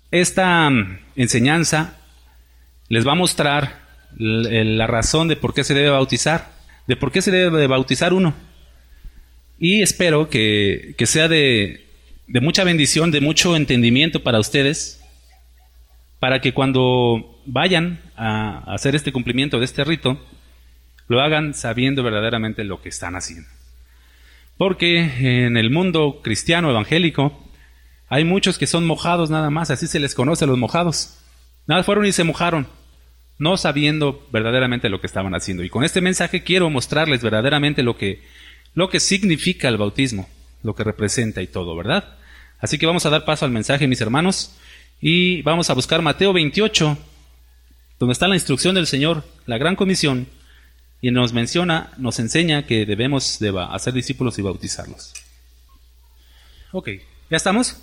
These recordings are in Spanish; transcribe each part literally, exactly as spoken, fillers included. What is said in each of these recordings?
esta mm, enseñanza les va a mostrar l- la razón de por qué se debe bautizar, de por qué se debe bautizar uno. Y espero que, que sea de, de mucha bendición, de mucho entendimiento para ustedes, para que cuando vayan a hacer este cumplimiento de este rito, lo hagan sabiendo verdaderamente lo que están haciendo. Porque en el mundo cristiano evangélico hay muchos que son mojados nada más, así se les conoce a los mojados. Nada, fueron y se mojaron, no sabiendo verdaderamente lo que estaban haciendo. Y con este mensaje quiero mostrarles verdaderamente lo que, lo que significa el bautismo, lo que representa y todo, ¿verdad? Así que vamos a dar paso al mensaje, mis hermanos, y vamos a buscar Mateo veintiocho, donde está la instrucción del Señor, la gran comisión, y nos menciona, nos enseña que debemos de hacer discípulos y bautizarlos. Ok, ¿ya estamos?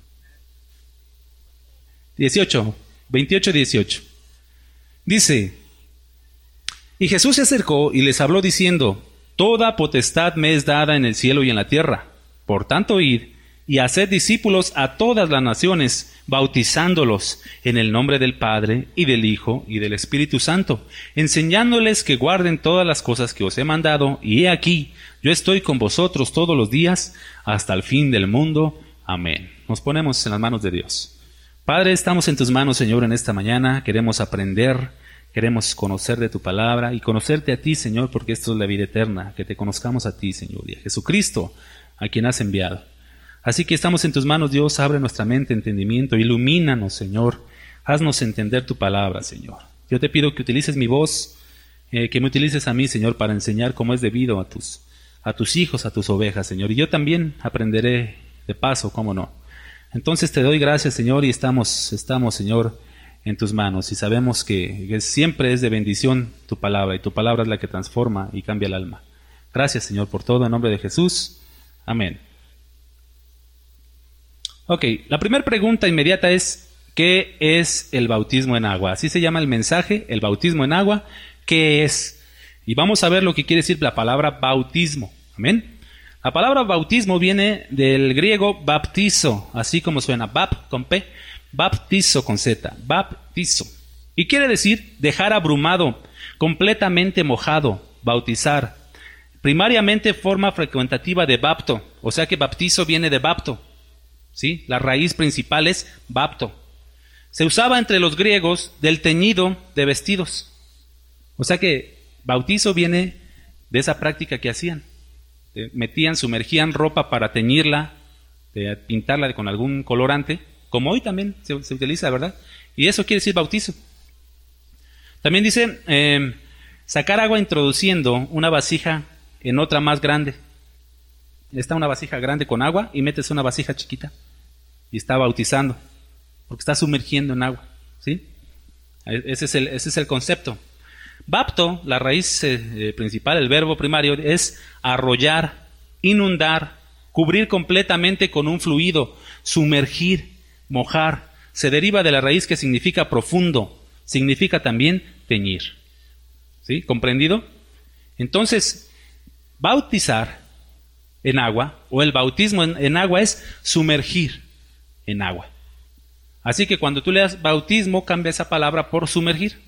dieciocho, veintiocho, dieciocho. Dice: y Jesús se acercó y les habló diciendo: toda potestad me es dada en el cielo y en la tierra. Por tanto, id y haced discípulos a todas las naciones, bautizándolos en el nombre del Padre, y del Hijo, y del Espíritu Santo, enseñándoles que guarden todas las cosas que os he mandado, y he aquí, yo estoy con vosotros todos los días, hasta el fin del mundo. Amén. Nos ponemos en las manos de Dios. Padre, estamos en tus manos, Señor, en esta mañana. Queremos aprender, queremos conocer de tu palabra, y conocerte a ti, Señor, porque esto es la vida eterna, que te conozcamos a ti, Señor, y a Jesucristo, a quien has enviado. Así que estamos en tus manos, Dios. Abre nuestra mente, entendimiento, ilumínanos, Señor. Haznos entender tu palabra, Señor. Yo te pido que utilices mi voz, eh, que me utilices a mí, Señor, para enseñar como es debido a tus, a tus hijos, a tus ovejas, Señor. Y yo también aprenderé de paso, cómo no. Entonces te doy gracias, Señor, y estamos, estamos, Señor, en tus manos. Y sabemos que, que siempre es de bendición tu palabra, y tu palabra es la que transforma y cambia el alma. Gracias, Señor, por todo, en nombre de Jesús. Amén. Ok, la primera pregunta inmediata es: ¿qué es el bautismo en agua? Así se llama el mensaje, el bautismo en agua. ¿Qué es? Y vamos a ver lo que quiere decir la palabra bautismo. Amén. La palabra bautismo viene del griego baptizo, así como suena, bap con P, baptizo con Z, baptizo. Y quiere decir dejar abrumado, completamente mojado, bautizar. Primariamente forma frecuentativa de bapto, o sea que baptizo viene de bapto. ¿Sí? La raíz principal es bapto. Se usaba entre los griegos del teñido de vestidos. O sea que bautizo viene de esa práctica que hacían. Metían, sumergían ropa para teñirla, de pintarla con algún colorante, como hoy también se, se utiliza, ¿verdad? Y eso quiere decir bautizo. También dice eh, sacar agua introduciendo una vasija en otra más grande. Está una vasija grande con agua y metes una vasija chiquita y está bautizando, porque está sumergiendo en agua, ¿sí? Ese es el, ese es el concepto. Bapto, la raíz eh, principal, el verbo primario, es arrollar, inundar, cubrir completamente con un fluido, sumergir, mojar. Se deriva de la raíz que significa profundo, significa también teñir. ¿Sí? ¿Comprendido? Entonces, bautizar en agua, o el bautismo en, en agua, es sumergir en agua. Así que cuando tú leas bautismo, cambia esa palabra por sumergir.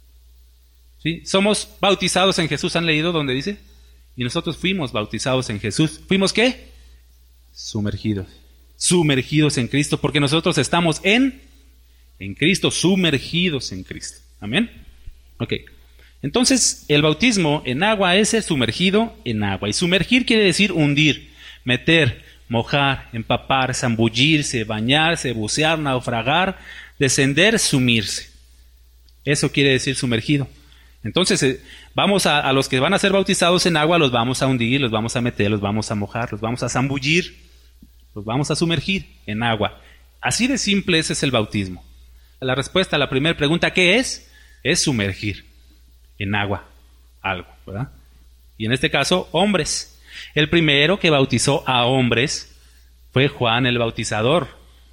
¿Sí? Somos bautizados en Jesús, ¿han leído donde dice? Y nosotros fuimos bautizados en Jesús. ¿Fuimos qué? Sumergidos. Sumergidos en Cristo, porque nosotros estamos en, en Cristo, sumergidos en Cristo. ¿Amén? Ok. Entonces, el bautismo en agua es el sumergido en agua. Y sumergir quiere decir hundir, meter, mojar, empapar, zambullirse, bañarse, bucear, naufragar, descender, sumirse. Eso quiere decir sumergido. Entonces, eh, vamos a, a los que van a ser bautizados en agua, los vamos a hundir, los vamos a meter, los vamos a mojar, los vamos a zambullir, los vamos a sumergir en agua. Así de simple ese es el bautismo. La respuesta a la primera pregunta, ¿qué es? Es sumergir en agua algo, ¿verdad? Y en este caso, hombres. El primero que bautizó a hombres fue Juan el Bautizador.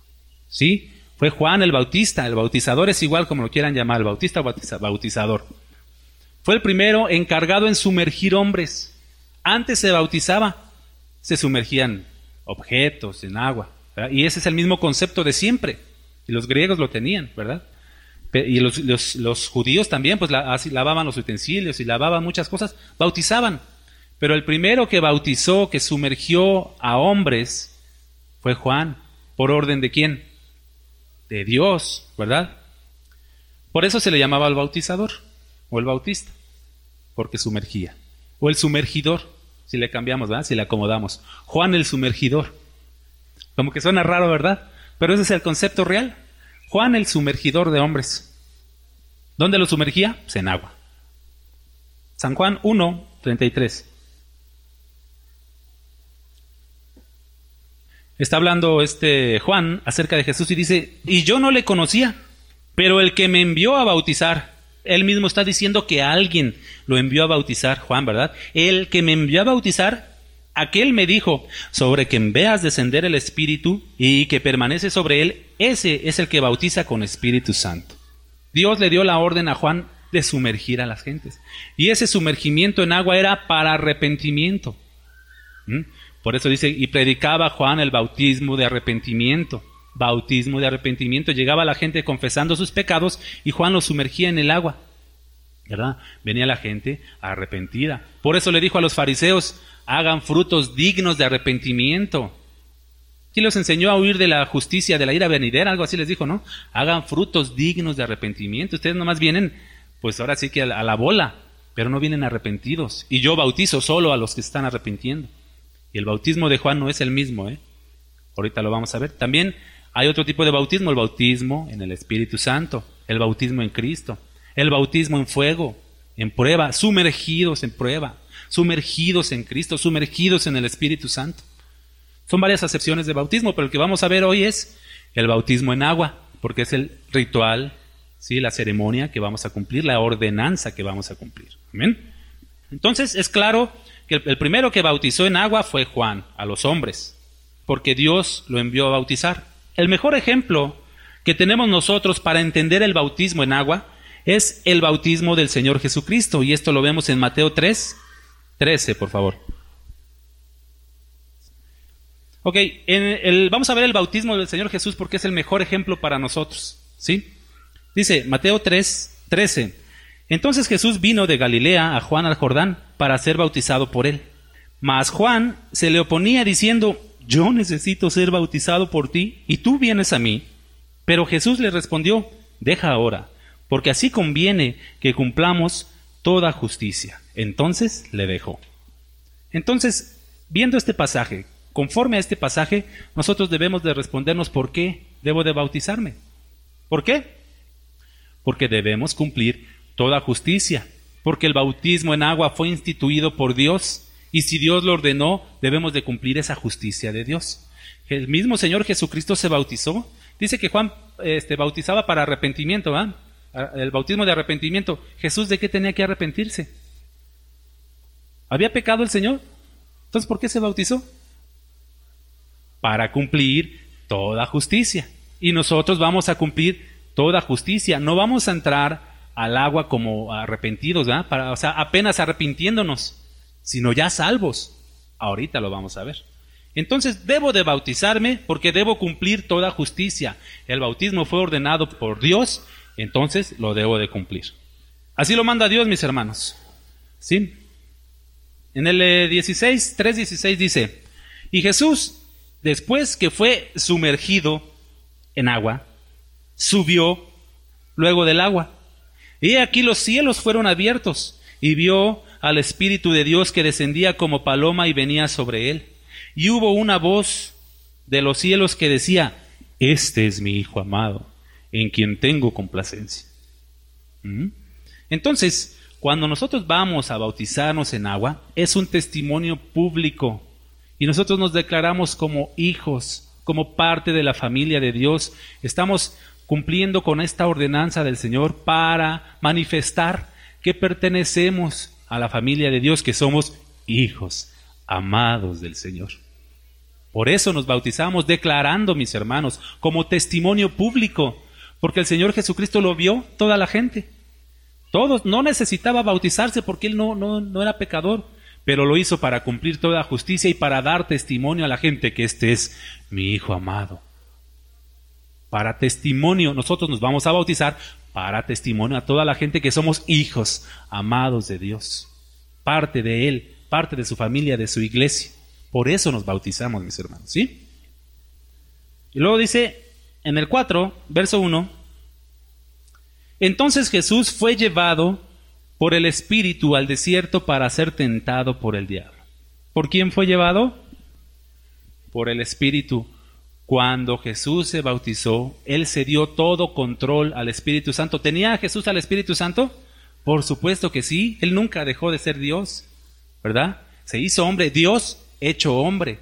¿Sí? Fue Juan el Bautista. El bautizador es igual como lo quieran llamar, el bautista o bautiza, bautizador. Fue el primero encargado en sumergir hombres. Antes se bautizaba, se sumergían objetos en agua, ¿verdad? Y ese es el mismo concepto de siempre. Y los griegos lo tenían, ¿verdad? Y los, los, los judíos también, pues la, así lavaban los utensilios y lavaban muchas cosas, bautizaban. Pero el primero que bautizó, que sumergió a hombres, fue Juan. ¿Por orden de quién? De Dios, ¿verdad? Por eso se le llamaba el bautizador, o el bautista, porque sumergía. O el sumergidor, si le cambiamos, ¿verdad? Si le acomodamos. Juan el sumergidor. Como que suena raro, ¿verdad? Pero ese es el concepto real. Juan el sumergidor de hombres. ¿Dónde lo sumergía? Pues en agua. San Juan uno, treinta y tres. Está hablando este Juan acerca de Jesús y dice, y yo no le conocía, pero el que me envió a bautizar, él mismo está diciendo que alguien lo envió a bautizar, Juan, ¿verdad? El que me envió a bautizar, aquel me dijo, sobre quien veas descender el Espíritu y que permanece sobre él, ese es el que bautiza con Espíritu Santo. Dios le dio la orden a Juan de sumergir a las gentes. Y ese sumergimiento en agua era para arrepentimiento. ¿Mm? Por eso dice, y predicaba Juan el bautismo de arrepentimiento. Bautismo de arrepentimiento. Llegaba la gente confesando sus pecados y Juan los sumergía en el agua, ¿verdad? Venía la gente arrepentida. Por eso le dijo a los fariseos, hagan frutos dignos de arrepentimiento. Y los enseñó a huir de la justicia, de la ira venidera, algo así les dijo, ¿no? Hagan frutos dignos de arrepentimiento. Ustedes nomás vienen, pues ahora sí que a la, a la bola, pero no vienen arrepentidos. Y yo bautizo solo a los que están arrepintiendo. Y el bautismo de Juan no es el mismo, ¿eh? Ahorita lo vamos a ver. También hay otro tipo de bautismo, el bautismo en el Espíritu Santo, el bautismo en Cristo, el bautismo en fuego, en prueba, sumergidos en prueba, sumergidos en Cristo, sumergidos en el Espíritu Santo. Son varias acepciones de bautismo, pero el que vamos a ver hoy es el bautismo en agua, porque es el ritual, ¿sí? La ceremonia que vamos a cumplir, la ordenanza que vamos a cumplir. ¿Amén? Entonces es claro que el, el primero que bautizó en agua fue Juan, a los hombres, porque Dios lo envió a bautizar. El mejor ejemplo que tenemos nosotros para entender el bautismo en agua es el bautismo del Señor Jesucristo, y esto lo vemos en Mateo tres, trece, por favor. Ok, en el, vamos a ver el bautismo del Señor Jesús porque es el mejor ejemplo para nosotros, ¿sí? Dice Mateo tres, trece. Entonces Jesús vino de Galilea a Juan al Jordán para ser bautizado por él. Mas Juan se le oponía diciendo, yo necesito ser bautizado por ti y tú vienes a mí. Pero Jesús le respondió, deja ahora, porque así conviene que cumplamos toda justicia. Entonces le dejó. Entonces, viendo este pasaje, conforme a este pasaje, nosotros debemos de respondernos por qué debo de bautizarme. ¿Por qué? Porque debemos cumplir toda justicia, porque el bautismo en agua fue instituido por Dios, y si Dios lo ordenó, debemos de cumplir esa justicia de Dios. El mismo Señor Jesucristo se bautizó. Dice que Juan este, bautizaba para arrepentimiento, ¿verdad? El bautismo de arrepentimiento. ¿Jesús de qué tenía que arrepentirse? ¿Había pecado el Señor? Entonces, ¿por qué se bautizó? Para cumplir toda justicia. Y nosotros vamos a cumplir toda justicia. No vamos a entrar al agua como arrepentidos, ¿verdad? Para, o sea, apenas arrepintiéndonos, sino ya salvos. Ahorita lo vamos a ver. Entonces, debo de bautizarme porque debo cumplir toda justicia. El bautismo fue ordenado por Dios, entonces lo debo de cumplir. Así lo manda Dios, mis hermanos. ¿Sí? En el dieciséis, tres dieciséis dice, y Jesús, después que fue sumergido en agua, subió luego del agua. Y aquí los cielos fueron abiertos, y vio al Espíritu de Dios que descendía como paloma y venía sobre él. Y hubo una voz de los cielos que decía, este es mi Hijo amado, en quien tengo complacencia. ¿Mm? Entonces, cuando nosotros vamos a bautizarnos en agua, es un testimonio público. Y nosotros nos declaramos como hijos, como parte de la familia de Dios. Estamos cumpliendo con esta ordenanza del Señor para manifestar que pertenecemos a la familia de Dios, que somos hijos amados del Señor. Por eso nos bautizamos declarando, mis hermanos, como testimonio público, porque el Señor Jesucristo lo vio toda la gente. Todos, no necesitaba bautizarse porque Él no, no, no era pecador, pero lo hizo para cumplir toda justicia y para dar testimonio a la gente que este es mi Hijo amado. para testimonio. Nosotros nos vamos a bautizar para testimonio a toda la gente que somos hijos amados de Dios, parte de Él, parte de su familia, de su iglesia. Por eso nos bautizamos, mis hermanos, ¿sí? Y luego dice en el cuatro, verso uno, entonces Jesús fue llevado por el Espíritu al desierto para ser tentado por el diablo. ¿Por quién fue llevado? Por el Espíritu. Cuando Jesús se bautizó, Él se dio todo control al Espíritu Santo. ¿Tenía Jesús al Espíritu Santo? Por supuesto que sí. Él nunca dejó de ser Dios, ¿verdad? Se hizo hombre, Dios hecho hombre.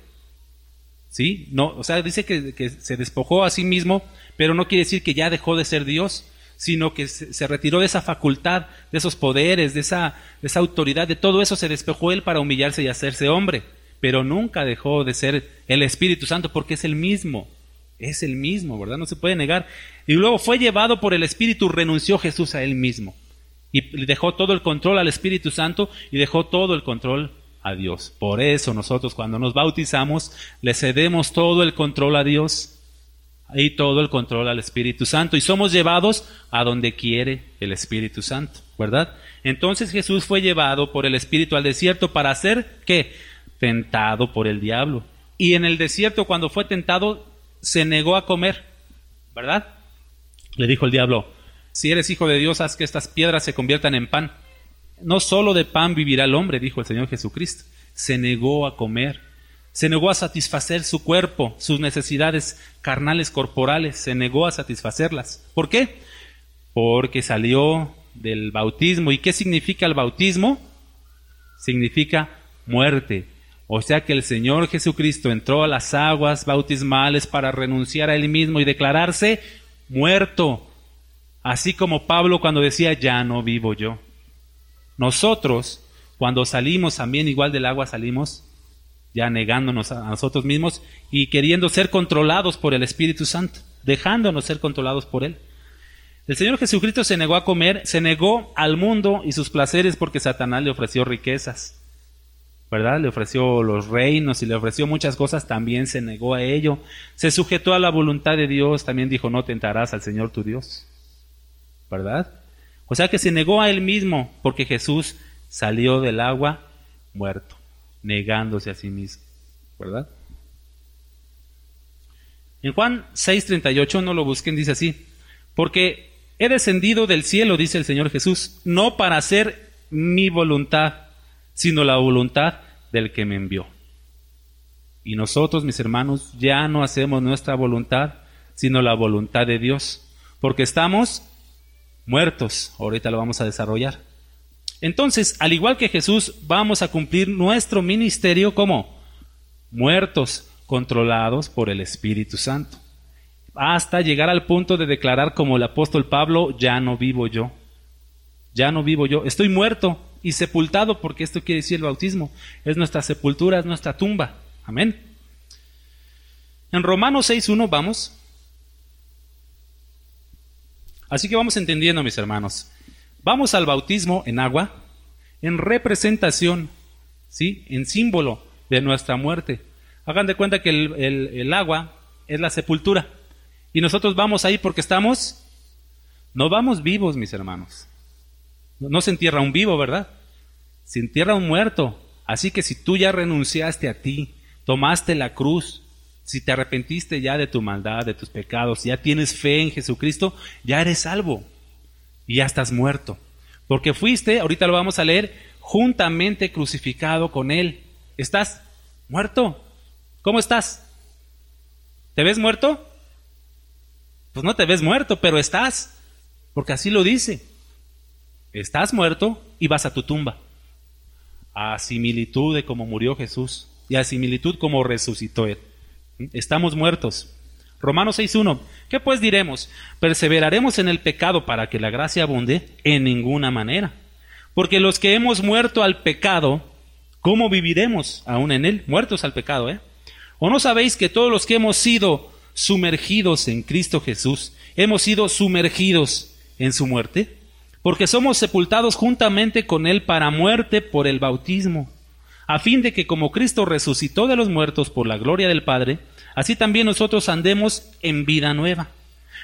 ¿Sí? No, o sea, dice que, que se despojó a sí mismo, pero no quiere decir que ya dejó de ser Dios, sino que se, se retiró de esa facultad, de esos poderes, de esa, de esa autoridad, de todo eso se despejó Él para humillarse y hacerse hombre. Pero nunca dejó de ser el Espíritu Santo porque es el mismo, es el mismo, ¿verdad? No se puede negar. Y luego fue llevado por el Espíritu, renunció Jesús a Él mismo y dejó todo el control al Espíritu Santo y dejó todo el control a Dios. Por eso nosotros cuando nos bautizamos le cedemos todo el control a Dios y todo el control al Espíritu Santo y somos llevados a donde quiere el Espíritu Santo, ¿verdad? Entonces Jesús fue llevado por el Espíritu al desierto para hacer, ¿qué? Tentado por el diablo. Y en el desierto, cuando fue tentado, se negó a comer, ¿verdad? Le dijo el diablo, si eres hijo de Dios, haz que estas piedras se conviertan en pan. No solo de pan vivirá el hombre, dijo el Señor Jesucristo. Se negó a comer, se negó a satisfacer su cuerpo, sus necesidades carnales corporales, se negó a satisfacerlas. ¿Por qué? Porque salió del bautismo. ¿Y qué significa el bautismo? Significa muerte. O sea que el Señor Jesucristo entró a las aguas bautismales para renunciar a Él mismo y declararse muerto. Así como Pablo cuando decía, ya no vivo yo. Nosotros, cuando salimos también igual del agua, salimos ya negándonos a nosotros mismos y queriendo ser controlados por el Espíritu Santo, dejándonos ser controlados por Él. El Señor Jesucristo se negó a comer, se negó al mundo y sus placeres porque Satanás le ofreció riquezas, ¿verdad? Le ofreció los reinos y le ofreció muchas cosas, también se negó a ello. Se sujetó a la voluntad de Dios, también dijo, no tentarás al Señor tu Dios, ¿verdad? O sea que se negó a Él mismo porque Jesús salió del agua muerto, negándose a sí mismo, ¿verdad? En Juan seis treinta y ocho, no lo busquen, dice así, porque he descendido del cielo, dice el Señor Jesús, no para hacer mi voluntad, sino la voluntad del que me envió. Y nosotros, mis hermanos, ya no hacemos nuestra voluntad, sino la voluntad de Dios, porque estamos muertos. Ahorita lo vamos a desarrollar. Entonces, al igual que Jesús, vamos a cumplir nuestro ministerio como muertos, controlados por el Espíritu Santo, hasta llegar al punto de declarar como el apóstol Pablo, ya no vivo yo, ya no vivo yo, estoy muerto y sepultado, porque esto quiere decir el bautismo, es nuestra sepultura, es nuestra tumba. Amén. En Romanos seis uno vamos. Así que vamos entendiendo, mis hermanos. Vamos al bautismo en agua, en representación, ¿sí? En símbolo de nuestra muerte. Hagan de cuenta que el, el, el agua es la sepultura. Y nosotros vamos ahí porque estamos, no vamos vivos, mis hermanos. No se entierra un vivo, ¿verdad? Se entierra un muerto. Así que si tú ya renunciaste a ti, tomaste la cruz, si te arrepentiste ya de tu maldad, de tus pecados, ya tienes fe en Jesucristo, ya eres salvo y ya estás muerto. Porque fuiste, ahorita lo vamos a leer, juntamente crucificado con Él. ¿Estás muerto? ¿Cómo estás? ¿Te ves muerto? Pues no te ves muerto, pero estás, porque así lo dice. Estás muerto y vas a tu tumba. A similitud de cómo murió Jesús y a similitud como resucitó Él. Estamos muertos. Romanos seis uno. ¿Qué pues diremos? ¿Perseveraremos en el pecado para que la gracia abunde? En ninguna manera. Porque los que hemos muerto al pecado, ¿cómo viviremos aún en él? Muertos al pecado, ¿eh? ¿O no sabéis que todos los que hemos sido sumergidos en Cristo Jesús, hemos sido sumergidos en su muerte? Porque somos sepultados juntamente con Él para muerte por el bautismo, a fin de que como Cristo resucitó de los muertos por la gloria del Padre, así también nosotros andemos en vida nueva.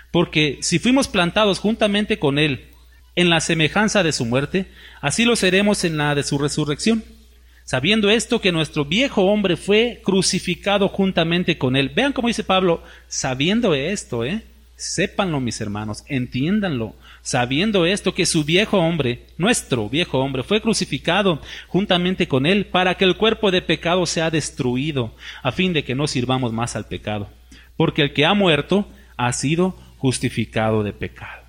Porque si fuimos plantados juntamente con Él en la semejanza de su muerte, así lo seremos en la de su resurrección. Sabiendo esto, que nuestro viejo hombre fue crucificado juntamente con Él. Vean cómo dice Pablo, sabiendo esto, ¿eh? Sépanlo, mis hermanos, entiéndanlo. Sabiendo esto, que su viejo hombre, nuestro viejo hombre, fue crucificado juntamente con Él, para que el cuerpo de pecado sea destruido, a fin de que no sirvamos más al pecado. Porque el que ha muerto ha sido justificado de pecado.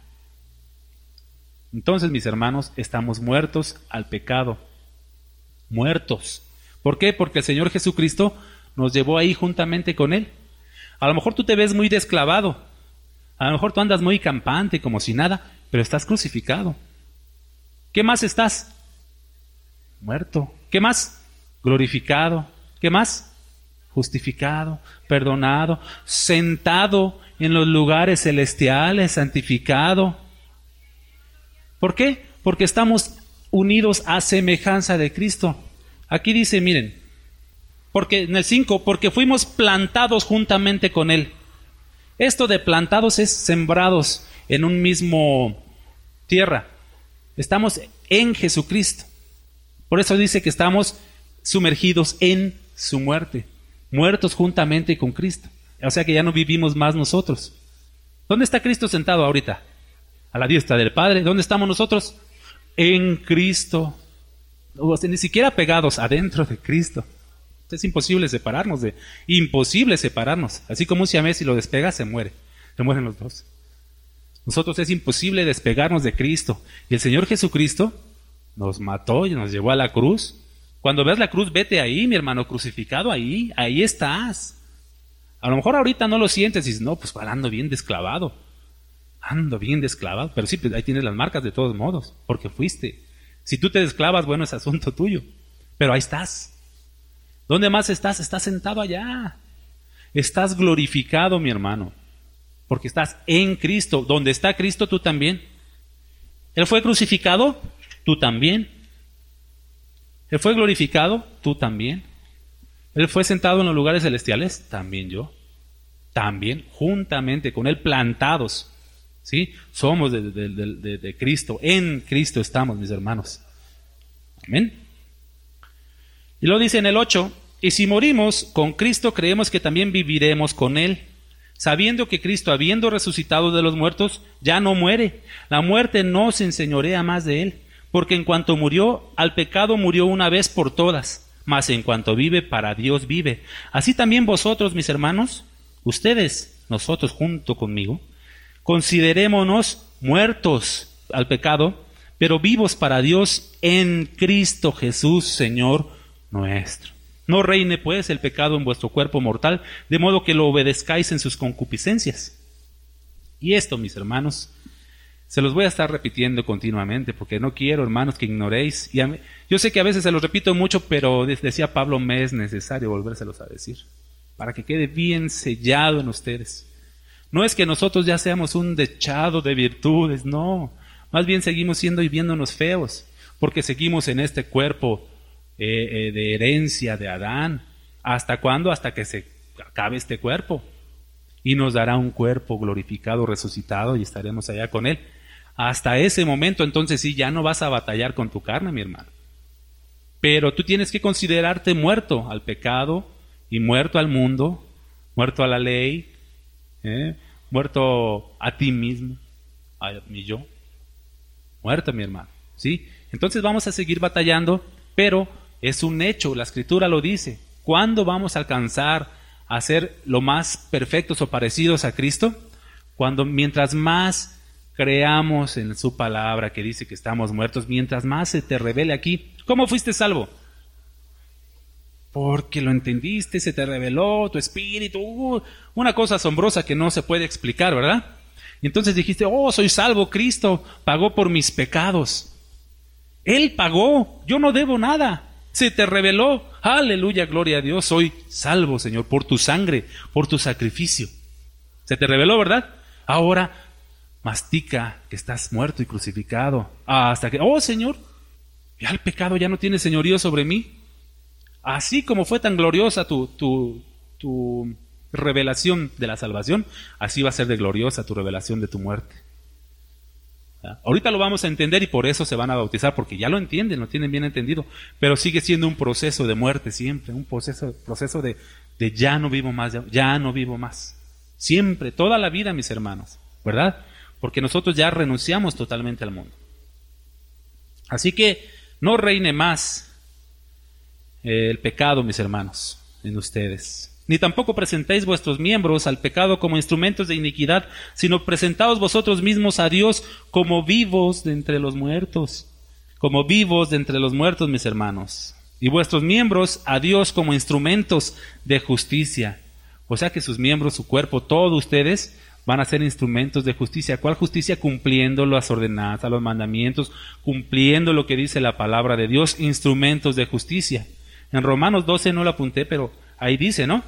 Entonces, mis hermanos, estamos muertos al pecado. Muertos. ¿Por qué? Porque el Señor Jesucristo nos llevó ahí juntamente con Él. A lo mejor tú te ves muy desclavado. A lo mejor tú andas muy campante, como si nada, pero estás crucificado. ¿Qué más estás? Muerto. ¿Qué más? Glorificado. ¿Qué más? Justificado, perdonado, sentado en los lugares celestiales, santificado. ¿Por qué? Porque estamos unidos a semejanza de Cristo. Aquí dice, miren, porque en el cinco, porque fuimos plantados juntamente con Él. Esto de plantados es sembrados en un mismo tierra. Estamos en Jesucristo. Por eso dice que estamos sumergidos en su muerte, muertos juntamente con Cristo. O sea que ya no vivimos más nosotros. ¿Dónde está Cristo sentado ahorita? A la diestra del Padre. ¿Dónde estamos nosotros? En Cristo. O sea, ni siquiera pegados adentro de Cristo. Es imposible separarnos de, imposible separarnos. Así como un siamés, si lo despegas, se muere. Se mueren los dos. Nosotros es imposible despegarnos de Cristo. Y el Señor Jesucristo nos mató y nos llevó a la cruz. Cuando ves la cruz, vete ahí, mi hermano, crucificado ahí. Ahí estás. A lo mejor ahorita no lo sientes y dices, no, pues ando bien desclavado. Ando bien desclavado. Pero sí, pues ahí tienes las marcas de todos modos, porque fuiste. Si tú te desclavas, bueno, es asunto tuyo. Pero ahí estás. ¿Dónde más estás? Estás sentado allá. Estás glorificado, mi hermano. Porque estás en Cristo. Donde está Cristo, tú también. Él fue crucificado, tú también. Él fue glorificado, tú también. Él fue sentado en los lugares celestiales, también yo. También, juntamente con Él, plantados. ¿Sí? Somos de, de, de, de, de Cristo. En Cristo estamos, mis hermanos. Amén. Y lo dice en el ocho, y si morimos con Cristo, creemos que también viviremos con Él, sabiendo que Cristo, habiendo resucitado de los muertos, ya no muere. La muerte no se enseñorea más de Él, porque en cuanto murió, al pecado murió una vez por todas, mas en cuanto vive, para Dios vive. Así también vosotros, mis hermanos, ustedes, nosotros junto conmigo, considerémonos muertos al pecado, pero vivos para Dios en Cristo Jesús, Señor nuestro. No reine pues el pecado en vuestro cuerpo mortal, de modo que lo obedezcáis en sus concupiscencias. Y esto, mis hermanos, se los voy a estar repitiendo continuamente, porque no quiero, hermanos, que ignoréis. Y a mí, yo sé que a veces se los repito mucho, pero decía Pablo, me es necesario volvérselos a decir, para que quede bien sellado en ustedes. No es que nosotros ya seamos un dechado de virtudes, no. Más bien seguimos siendo y viéndonos feos, porque seguimos en este cuerpo Eh, eh, de herencia de Adán. ¿Hasta cuándo? Hasta que se acabe este cuerpo y nos dará un cuerpo glorificado, resucitado, y estaremos allá con Él. Hasta ese momento, entonces sí, ya no vas a batallar con tu carne, mi hermano. Pero tú tienes que considerarte muerto al pecado y muerto al mundo, muerto a la ley, ¿eh? muerto a ti mismo, a mi yo, muerto, mi hermano. ¿Sí? Entonces vamos a seguir batallando, pero es un hecho, la Escritura lo dice. ¿Cuándo vamos a alcanzar a ser lo más perfectos o parecidos a Cristo? Cuando mientras más creamos en su palabra que dice que estamos muertos, mientras más se te revele aquí. ¿Cómo fuiste salvo? Porque lo entendiste, se te reveló tu espíritu, uh, una cosa asombrosa que no se puede explicar, ¿verdad? Y entonces dijiste, oh, soy salvo, Cristo pagó por mis pecados. Él pagó, yo no debo nada. Se te reveló, aleluya, gloria a Dios, soy salvo, Señor, por tu sangre, por tu sacrificio. Se te reveló, ¿verdad? Ahora mastica que estás muerto y crucificado, hasta que, oh Señor, ya el pecado ya no tiene señorío sobre mí. Así como fue tan gloriosa tu, tu, tu revelación de la salvación, así va a ser de gloriosa tu revelación de tu muerte. ¿Ya? Ahorita lo vamos a entender y por eso se van a bautizar, porque ya lo entienden, lo tienen bien entendido, pero sigue siendo un proceso de muerte siempre, un proceso, proceso de, de ya no vivo más, ya, ya no vivo más. Siempre, toda la vida, mis hermanos, ¿verdad? Porque nosotros ya renunciamos totalmente al mundo. Así que no reine más eh, el pecado, mis hermanos, en ustedes. Ni tampoco presentéis vuestros miembros al pecado como instrumentos de iniquidad, sino presentaos vosotros mismos a Dios como vivos de entre los muertos, como vivos de entre los muertos, mis hermanos, y vuestros miembros a Dios como instrumentos de justicia. O sea que sus miembros, su cuerpo, todos ustedes van a ser instrumentos de justicia. ¿Cuál justicia? Cumpliendo las ordenanzas, los mandamientos, cumpliendo lo que dice la palabra de Dios, instrumentos de justicia. En Romanos doce no lo apunté, pero ahí dice, ¿no?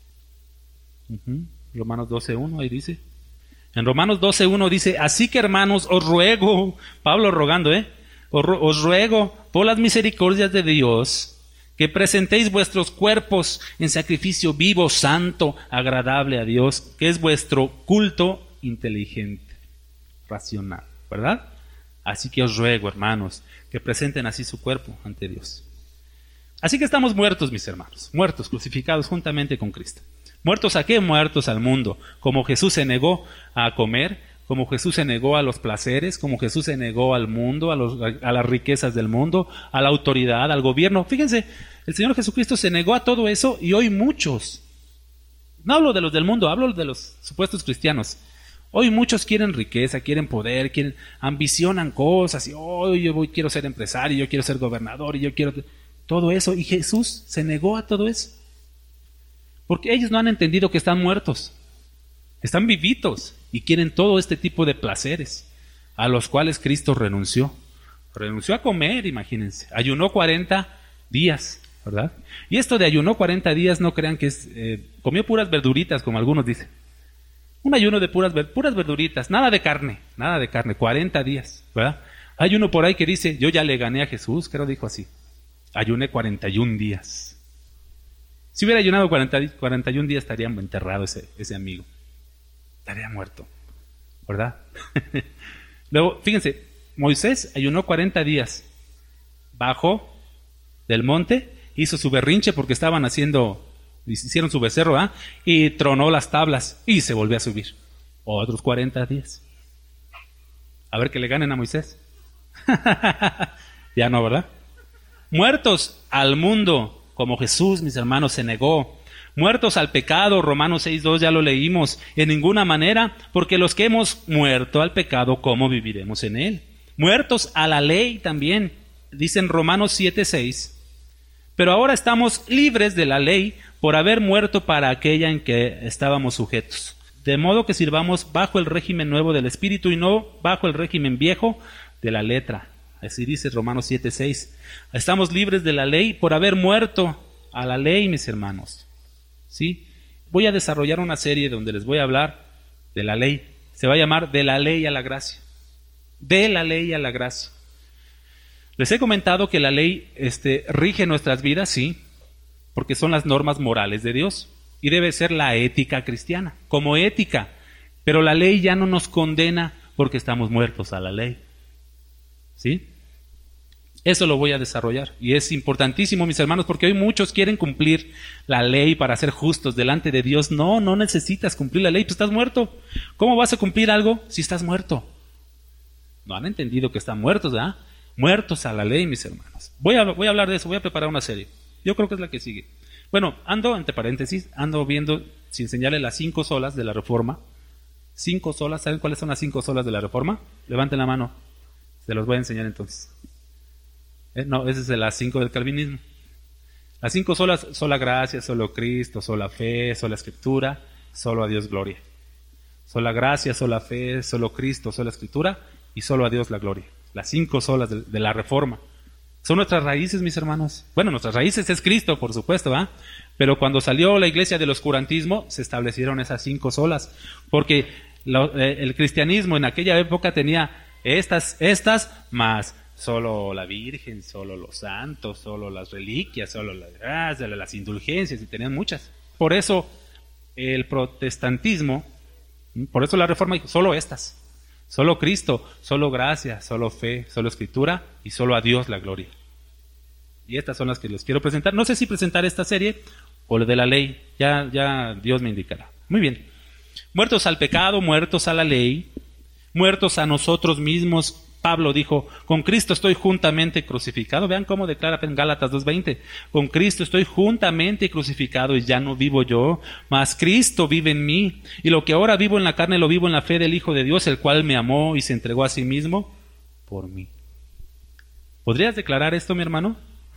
Uh-huh. Romanos doce uno, ahí dice. En Romanos doce uno dice, así que hermanos, os ruego, Pablo rogando, ¿eh? Os, os ruego por las misericordias de Dios, que presentéis vuestros cuerpos en sacrificio vivo, santo, agradable a Dios, que es vuestro culto inteligente, racional, ¿verdad? Así que os ruego, hermanos, que presenten así su cuerpo ante Dios. Así que estamos muertos, mis hermanos, muertos, crucificados juntamente con Cristo. ¿Muertos a qué? Muertos al mundo. Como Jesús se negó a comer, como Jesús se negó a los placeres, como Jesús se negó al mundo, a, los, a las riquezas del mundo, a la autoridad, al gobierno. Fíjense, el Señor Jesucristo se negó a todo eso y hoy muchos, no hablo de los del mundo, hablo de los supuestos cristianos. Hoy muchos quieren riqueza, quieren poder, quieren, ambicionan cosas y oh, yo voy, quiero ser empresario, yo quiero ser gobernador y yo quiero todo eso. Y Jesús se negó a todo eso. Porque ellos no han entendido que están muertos, están vivitos y quieren todo este tipo de placeres a los cuales Cristo renunció. Renunció a comer, imagínense, ayunó cuarenta días, ¿verdad? Y esto de ayunó cuarenta días no crean que es, eh, comió puras verduritas como algunos dicen. Un ayuno de puras, puras verduritas, nada de carne, nada de carne, cuarenta días, ¿verdad? Hay uno por ahí que dice, yo ya le gané a Jesús, creo dijo así, ayuné cuarenta y un días. Si hubiera ayunado cuarenta, cuarenta y un días estaría enterrado ese, ese amigo. Estaría muerto, ¿verdad? Luego, fíjense, Moisés ayunó cuarenta días. Bajó del monte, hizo su berrinche porque estaban haciendo, hicieron su becerro, ¿ah? Y tronó las tablas y se volvió a subir. Otros cuarenta días. A ver que le ganen a Moisés. Ya no, ¿verdad? Muertos al mundo. Como Jesús, mis hermanos, se negó. Muertos al pecado, Romanos seis dos, ya lo leímos. En ninguna manera, porque los que hemos muerto al pecado, ¿cómo viviremos en él? Muertos a la ley también, dicen Romanos siete seis. Pero ahora estamos libres de la ley por haber muerto para aquella en que estábamos sujetos. De modo que sirvamos bajo el régimen nuevo del Espíritu y no bajo el régimen viejo de la letra. Así dice Romanos siete seis. Estamos libres de la ley por haber muerto a la ley, mis hermanos. ¿Sí? Voy a desarrollar una serie donde les voy a hablar de la ley. Se va a llamar De la ley a la gracia. De la ley a la gracia. Les he comentado que la ley este, rige nuestras vidas, sí, porque son las normas morales de Dios. Y debe ser la ética cristiana, como ética. Pero la ley ya no nos condena porque estamos muertos a la ley. ¿Sí? Eso lo voy a desarrollar. Y es importantísimo, mis hermanos, porque hoy muchos quieren cumplir la ley para ser justos delante de Dios. No, no necesitas cumplir la ley, tú estás muerto. ¿Cómo vas a cumplir algo si estás muerto? No han entendido que están muertos, ¿verdad? Muertos a la ley, mis hermanos. Voy a, voy a hablar de eso, voy a preparar una serie. Yo creo que es la que sigue. Bueno, ando, entre paréntesis, ando viendo, sin enseñarle las cinco solas de la Reforma. Cinco solas, ¿saben cuáles son las cinco solas de la Reforma? Levanten la mano. Se los voy a enseñar entonces. Eh, no, ese es de las cinco del calvinismo. Las cinco solas, sola gracia, solo Cristo, sola fe, sola escritura, solo a Dios gloria. Sola gracia, sola fe, solo Cristo, sola escritura y solo a Dios la gloria. Las cinco solas de, de la Reforma. Son nuestras raíces, mis hermanos. Bueno, nuestras raíces es Cristo, por supuesto, ¿ah? Pero cuando salió la iglesia del oscurantismo, se establecieron esas cinco solas. Porque lo, eh, el cristianismo en aquella época tenía estas, estas, más solo la Virgen, solo los santos, solo las reliquias, solo las, las indulgencias, y tenían muchas. Por eso el protestantismo, por eso la Reforma dijo, solo estas, solo Cristo, solo gracia, solo fe, solo escritura y solo a Dios la gloria. Y estas son las que les quiero presentar. No sé si presentar esta serie o la de la ley, ya, ya Dios me indicará. Muy bien. Muertos al pecado, muertos a la ley, muertos a nosotros mismos. Pablo dijo, con Cristo estoy juntamente crucificado. Vean cómo declara en Gálatas dos veinte. Con Cristo estoy juntamente crucificado y ya no vivo yo, mas Cristo vive en mí. Y lo que ahora vivo en la carne lo vivo en la fe del Hijo de Dios, el cual me amó y se entregó a sí mismo por mí. ¿Podrías declarar esto, mi hermano?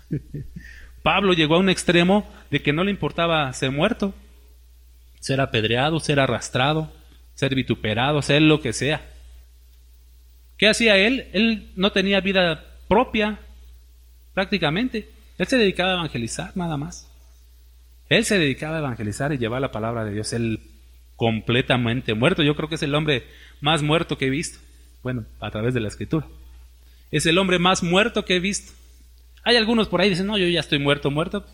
Pablo llegó a un extremo de que no le importaba ser muerto, ser apedreado, ser arrastrado, ser vituperado, ser lo que sea. ¿Qué hacía él? Él no tenía vida propia, prácticamente. Él se dedicaba a evangelizar, nada más. Él se dedicaba a evangelizar y llevar la palabra de Dios. Él completamente muerto. Yo creo que es el hombre más muerto que he visto. Bueno, a través de la Escritura. Es el hombre más muerto que he visto. Hay algunos por ahí que dicen, no, yo ya estoy muerto, muerto.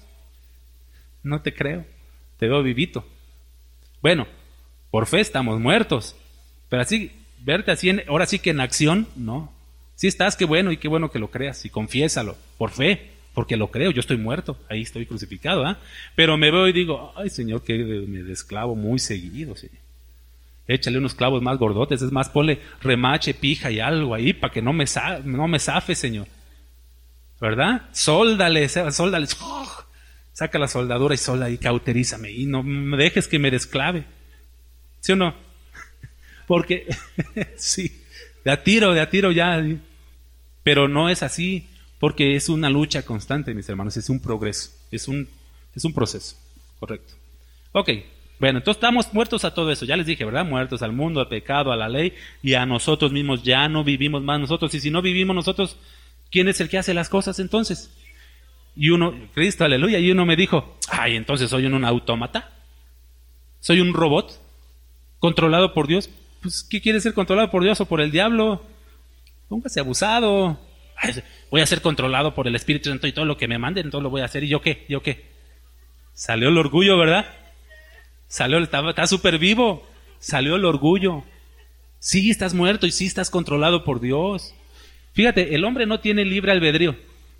No te creo, te veo vivito. Bueno, por fe estamos muertos, pero así, verte así, en, ahora sí que en acción, no. Sí estás, qué bueno, y qué bueno que lo creas, y confiésalo, por fe, porque lo creo, yo estoy muerto, ahí estoy crucificado, ¿ah? ¿eh? Pero me veo y digo, ay Señor, que me desclavo muy seguido, sí. Échale unos clavos más gordotes, es más, ponle remache, pija y algo ahí, para que no me, za- no me zafe, Señor. ¿Verdad? Sóldale, sóldale, ¡oh! Saca la soldadura y solda y cauterízame y no me dejes que me desclave. ¿Sí o no? Porque, sí, de a tiro, de a tiro ya. Pero no es así, porque es una lucha constante, mis hermanos, es un progreso, es un, es un proceso, correcto. Ok, bueno, entonces estamos muertos a todo eso, ya les dije, ¿verdad? Muertos al mundo, al pecado, a la ley y a nosotros mismos, ya no vivimos más nosotros, y si no vivimos nosotros, ¿quién es el que hace las cosas entonces? Y uno, Cristo, aleluya, y uno me dijo, ay, entonces soy un, un autómata, soy un robot, controlado por Dios. Pues, ¿qué quiere ser controlado por Dios o por el diablo? Póngase abusado. Ay, voy a ser controlado por el Espíritu Santo y todo lo que me manden, todo lo voy a hacer. ¿Y yo qué? ¿Yo qué? Salió el orgullo, ¿verdad? Salió, está, está súper vivo. Salió el orgullo. Sí, estás muerto y sí estás controlado por Dios. Fíjate, el hombre no tiene libre albedrío.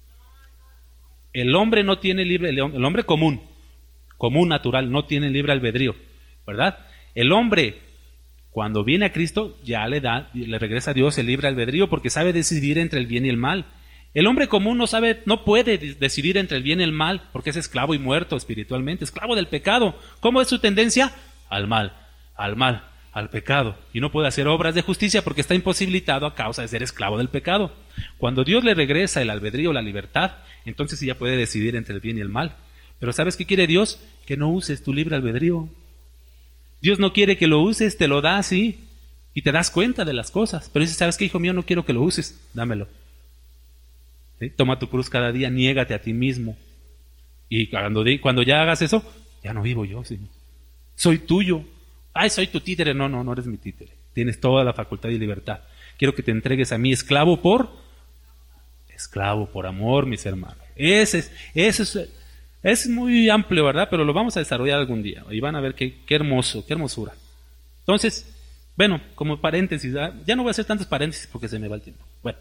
El hombre no tiene libre, el hombre común, común, natural, no tiene libre albedrío, ¿verdad? El hombre, cuando viene a Cristo, ya le da, le regresa a Dios el libre albedrío porque sabe decidir entre el bien y el mal. El hombre común no sabe, no puede decidir entre el bien y el mal porque es esclavo y muerto espiritualmente, esclavo del pecado. ¿Cómo es su tendencia? Al mal, al mal, al pecado. Y no puede hacer obras de justicia porque está imposibilitado a causa de ser esclavo del pecado. Cuando Dios le regresa el albedrío, la libertad, entonces sí ya puede decidir entre el bien y el mal. Pero ¿sabes qué quiere Dios? Que no uses tu libre albedrío. Dios no quiere que lo uses, te lo da así y te das cuenta de las cosas. Pero dice, ¿sabes qué, hijo mío? No quiero que lo uses, dámelo. ¿Sí? Toma tu cruz cada día, niégate a ti mismo. Y cuando, cuando ya hagas eso, ya no vivo yo, Señor. Soy tuyo. Ay, soy tu títere. No, no, no eres mi títere. Tienes toda la facultad y libertad. Quiero que te entregues a mí, esclavo por... Esclavo por amor, mis hermanos. Ese es, ese es, es muy amplio, ¿verdad? Pero lo vamos a desarrollar algún día. Y van a ver qué, qué hermoso, qué hermosura. Entonces, bueno, como paréntesis, ya no voy a hacer tantos paréntesis porque se me va el tiempo. Bueno.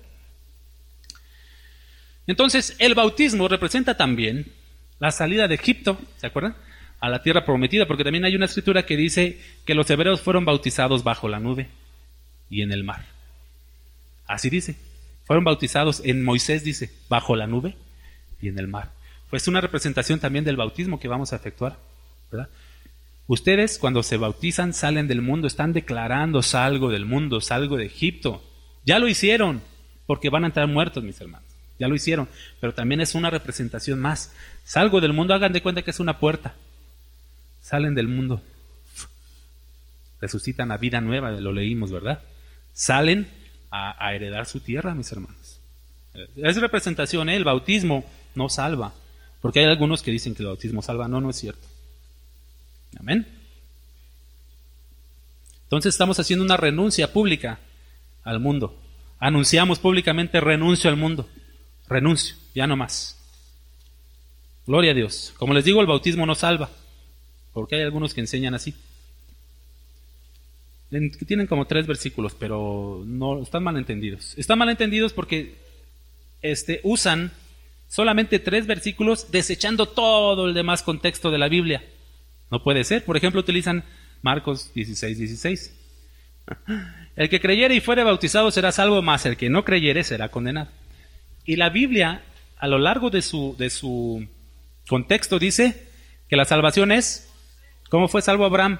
Entonces, el bautismo representa también la salida de Egipto, ¿se acuerdan? A la tierra prometida, porque también hay una escritura que dice que los hebreos fueron bautizados bajo la nube y en el mar. Así dice. Fueron bautizados en Moisés, dice, bajo la nube y en el mar. Pues es una representación también del bautismo que vamos a efectuar, ¿verdad? Ustedes cuando se bautizan salen del mundo, están declarando salgo del mundo, salgo de Egipto. Ya lo hicieron, porque van a entrar muertos, mis hermanos. Ya lo hicieron, pero también es una representación más. Salgo del mundo, hagan de cuenta que es una puerta. Salen del mundo, resucitan a vida nueva, lo leímos, ¿verdad? Salen a, a heredar su tierra, mis hermanos. Es representación, ¿eh? El bautismo no salva, porque hay algunos que dicen que el bautismo salva. No, no es cierto. Amén. Entonces estamos haciendo una renuncia pública al mundo. Anunciamos públicamente renuncio al mundo. Renuncio, ya no más. Gloria a Dios. Como les digo, el bautismo no salva. porque hay algunos que enseñan así. En- que tienen como tres versículos, pero no están mal entendidos. Están mal entendidos porque este, usan solamente tres versículos desechando todo el demás contexto de la Biblia. No puede ser. Por ejemplo, utilizan Marcos dieciséis, dieciséis. El que creyere y fuere bautizado será salvo, mas el que no creyere será condenado. Y la Biblia, a lo largo de su, de su contexto, dice que la salvación es, ¿cómo fue salvo Abraham?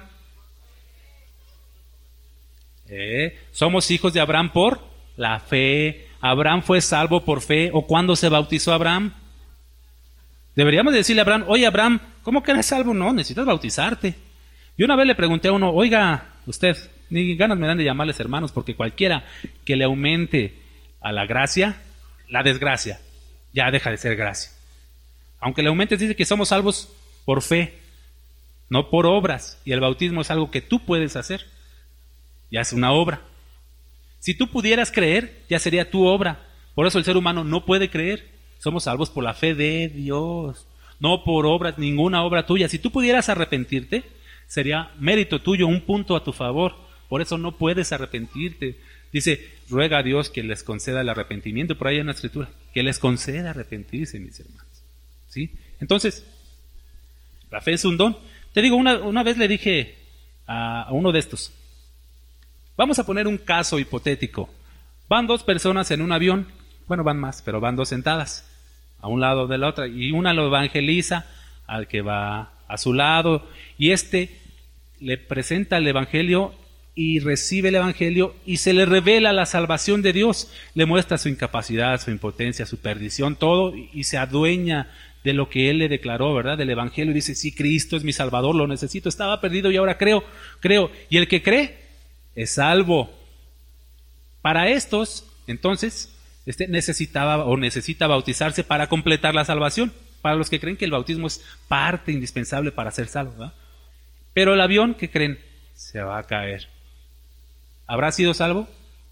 Eh, somos hijos de Abraham por la fe. Abraham fue salvo por fe. ¿O cuándo se bautizó Abraham? Deberíamos decirle a Abraham, oye Abraham, ¿cómo que eres salvo? No, necesitas bautizarte. Yo una vez le pregunté a uno, oiga, usted, ni ganas me dan de llamarles hermanos, porque cualquiera que le aumente a la gracia, la desgracia, ya deja de ser gracia. Aunque le aumentes, dice que somos salvos por fe, no por obras. Y el bautismo es algo que tú puedes hacer. Ya es una obra. Si tú pudieras creer, ya sería tu obra. Por eso el ser humano no puede creer. Somos salvos por la fe de Dios, no por obras, ninguna obra tuya. Si tú pudieras arrepentirte, sería mérito tuyo, un punto a tu favor. Por eso no puedes arrepentirte. Dice, ruega a Dios que les conceda el arrepentimiento. Por ahí hay una escritura, que les conceda arrepentirse, mis hermanos. ¿Sí? Entonces, la fe es un don. Te digo, una, una vez le dije a, a uno de estos, vamos a poner un caso hipotético. Van dos personas en un avión, bueno, van más, pero van dos sentadas, a un lado de la otra, y una lo evangeliza al que va a su lado, y este le presenta el evangelio y recibe el evangelio y se le revela la salvación de Dios, le muestra su incapacidad, su impotencia, su perdición, todo, y, y se adueña de lo que él le declaró, ¿verdad? Del evangelio, y dice, sí, Cristo es mi salvador, lo necesito, estaba perdido y ahora creo, creo, y el que cree es salvo. Para estos, entonces, este necesitaba o necesita bautizarse para completar la salvación. Para los que creen que el bautismo es parte indispensable para ser salvo, ¿verdad? Pero el avión, ¿qué creen? Se va a caer. ¿Habrá sido salvo?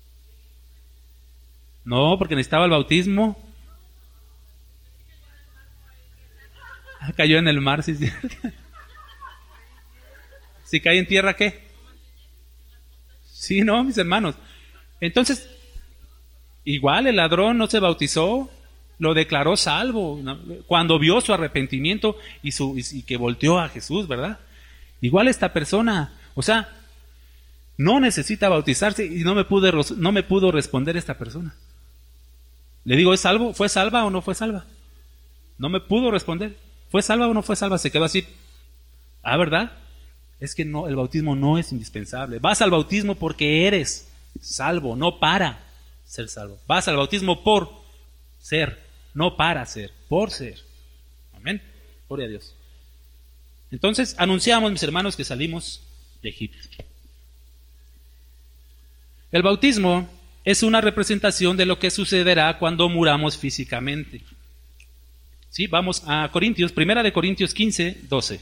No, porque necesitaba el bautismo. Cayó en el mar, sí, sí. Si cae en tierra, ¿qué? Sí, no, mis hermanos. Entonces, igual el ladrón no se bautizó, lo declaró salvo, ¿no? Cuando vio su arrepentimiento y, su, y que volteó a Jesús, ¿verdad? Igual esta persona, o sea, no necesita bautizarse y no me pude, no me pudo responder esta persona. Le digo, ¿es salvo? ¿Fue salva o no fue salva? No me pudo responder. ¿Fue salva o no fue salva? Se quedó así. Ah, ¿verdad? Es que no, el bautismo no es indispensable. Vas al bautismo porque eres salvo, no para ser salvo. Vas al bautismo por ser, no para ser, por ser. Amén. Gloria a Dios. Entonces, anunciamos, mis hermanos, que salimos de Egipto. El bautismo es una representación de lo que sucederá cuando muramos físicamente. Sí, vamos a Corintios, primera de Corintios quince, doce.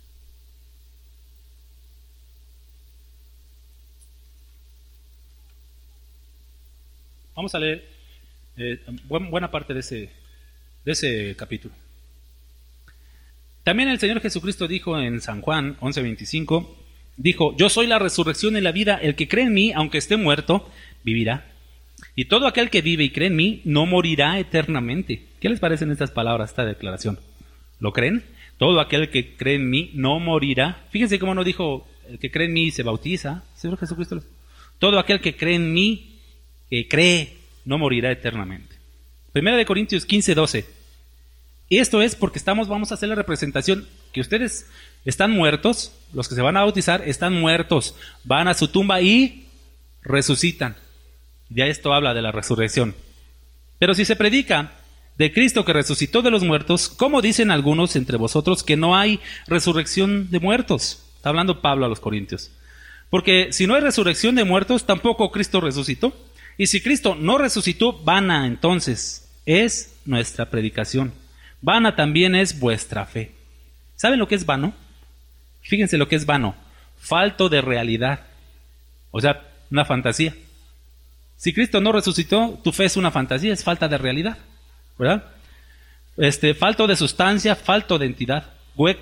Vamos a leer eh, buena parte de ese, de ese capítulo. También el Señor Jesucristo dijo en San Juan once veinticinco, dijo, yo soy la resurrección y la vida, el que cree en mí, aunque esté muerto, vivirá. Y todo aquel que vive y cree en mí, no morirá eternamente. ¿Qué les parecen estas palabras, esta declaración? ¿Lo creen? Todo aquel que cree en mí, no morirá. Fíjense cómo no dijo, el que cree en mí se bautiza. Señor Jesucristo. Todo aquel que cree en mí, que cree, no morirá eternamente. Primera de Corintios quince, doce. Y esto es porque estamos, vamos a hacer la representación que ustedes están muertos, los que se van a bautizar están muertos, van a su tumba y resucitan. Ya esto habla de la resurrección. Pero si se predica de Cristo que resucitó de los muertos, ¿cómo dicen algunos entre vosotros que no hay resurrección de muertos? Está hablando Pablo a los Corintios. Porque si no hay resurrección de muertos, tampoco Cristo resucitó. Y si Cristo no resucitó, vana entonces es nuestra predicación. Vana también es vuestra fe. ¿Saben lo que es vano? Fíjense lo que es vano. Falto de realidad. O sea, una fantasía. Si Cristo no resucitó, tu fe es una fantasía, es falta de realidad, ¿verdad? Este, falto de sustancia, falto de entidad, hueco,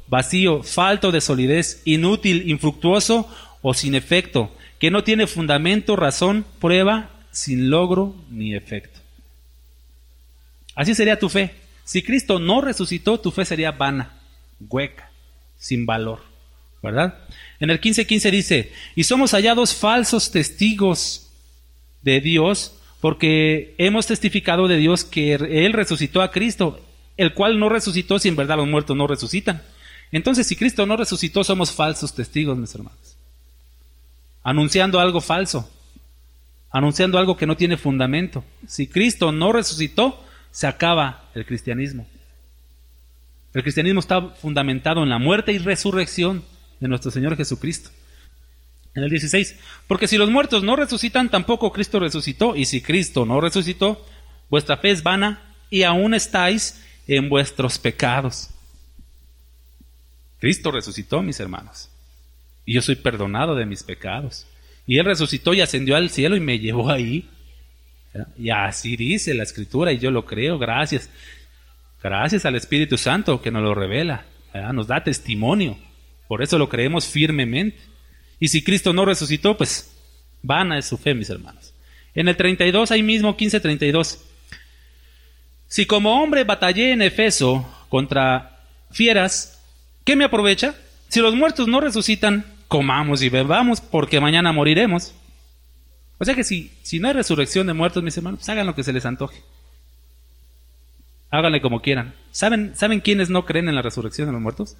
vacío, falto de solidez, inútil, infructuoso o sin efecto, que no tiene fundamento, razón, prueba, sin logro ni efecto. Así sería tu fe. Si Cristo no resucitó, tu fe sería vana, hueca, sin valor, ¿verdad? En el quince quince dice, y somos hallados falsos testigos de Dios, porque hemos testificado de Dios que Él resucitó a Cristo, el cual no resucitó si en verdad los muertos no resucitan. Entonces, si Cristo no resucitó, somos falsos testigos, mis hermanos. Anunciando algo falso, anunciando algo que no tiene fundamento. Si Cristo no resucitó, se acaba el cristianismo. El cristianismo está fundamentado en la muerte y resurrección de nuestro Señor Jesucristo. En el dieciséis, porque si los muertos no resucitan, tampoco Cristo resucitó, y si Cristo no resucitó, vuestra fe es vana y aún estáis en vuestros pecados. Cristo resucitó, mis hermanos, y yo soy perdonado de mis pecados. Y Él resucitó y ascendió al cielo y me llevó ahí. Y así dice la Escritura, y yo lo creo, gracias. Gracias al Espíritu Santo que nos lo revela, ¿verdad? Nos da testimonio. Por eso lo creemos firmemente. Y si Cristo no resucitó, pues vana es su fe, mis hermanos. En el treinta y dos, ahí mismo, quince treinta y dos. Si como hombre batallé en Efeso contra fieras, ¿qué me aprovecha? Si los muertos no resucitan, comamos y bebamos, porque mañana moriremos. O sea que si, si no hay resurrección de muertos, mis hermanos, pues hagan lo que se les antoje. Háganle como quieran. ¿Saben, ¿Saben quiénes no creen en la resurrección de los muertos?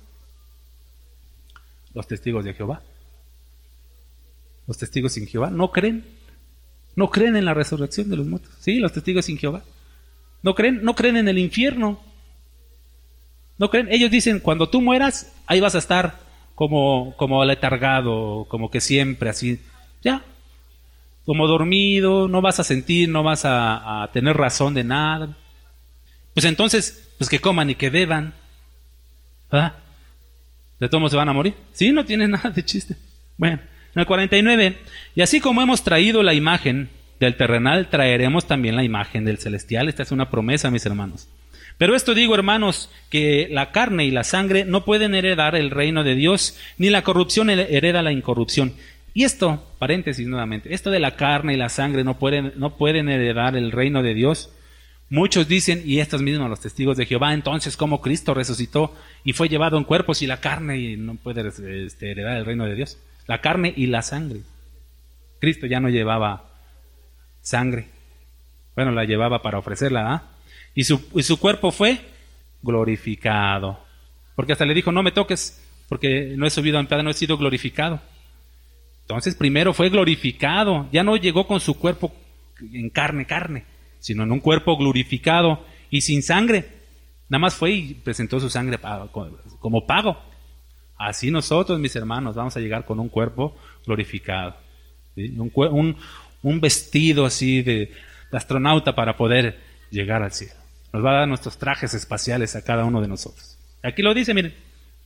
Los testigos de Jehová. Los testigos sin Jehová no creen. No creen en la resurrección de los muertos. Sí, los testigos sin Jehová. No creen, no creen en el infierno. No creen. Ellos dicen, cuando tú mueras, ahí vas a estar como, como letargado, como que siempre así. Ya. Como dormido, no vas a sentir, no vas a, a tener razón de nada. Pues entonces, pues que coman y que beban. ¿Verdad? ¿De todos modos se van a morir? Sí, no tiene nada de chiste. Bueno, en el cuarenta y nueve, y así como hemos traído la imagen del terrenal, traeremos también la imagen del celestial. Esta es una promesa, mis hermanos. Pero esto digo, hermanos, que la carne y la sangre no pueden heredar el reino de Dios, ni la corrupción hereda la incorrupción. Y esto, paréntesis nuevamente, esto de la carne y la sangre no pueden, no pueden heredar el reino de Dios. Muchos dicen, y estos mismos los testigos de Jehová, entonces ¿cómo Cristo resucitó y fue llevado en cuerpo si la carne no puede este, heredar el reino de Dios? La carne y la sangre. Cristo ya no llevaba sangre. Bueno, la llevaba para ofrecerla, ¿ah? Y su, y su cuerpo fue glorificado. Porque hasta le dijo, no me toques, porque no he subido a mi Padre, no he sido glorificado. Entonces primero fue glorificado. Ya no llegó con su cuerpo en carne, carne, sino en un cuerpo glorificado y sin sangre. Nada más fue y presentó su sangre como pago. Así nosotros, mis hermanos, vamos a llegar con un cuerpo glorificado. ¿Sí? Un, un, un vestido así de, de astronauta para poder llegar al cielo. Nos va a dar nuestros trajes espaciales a cada uno de nosotros. Aquí lo dice, miren.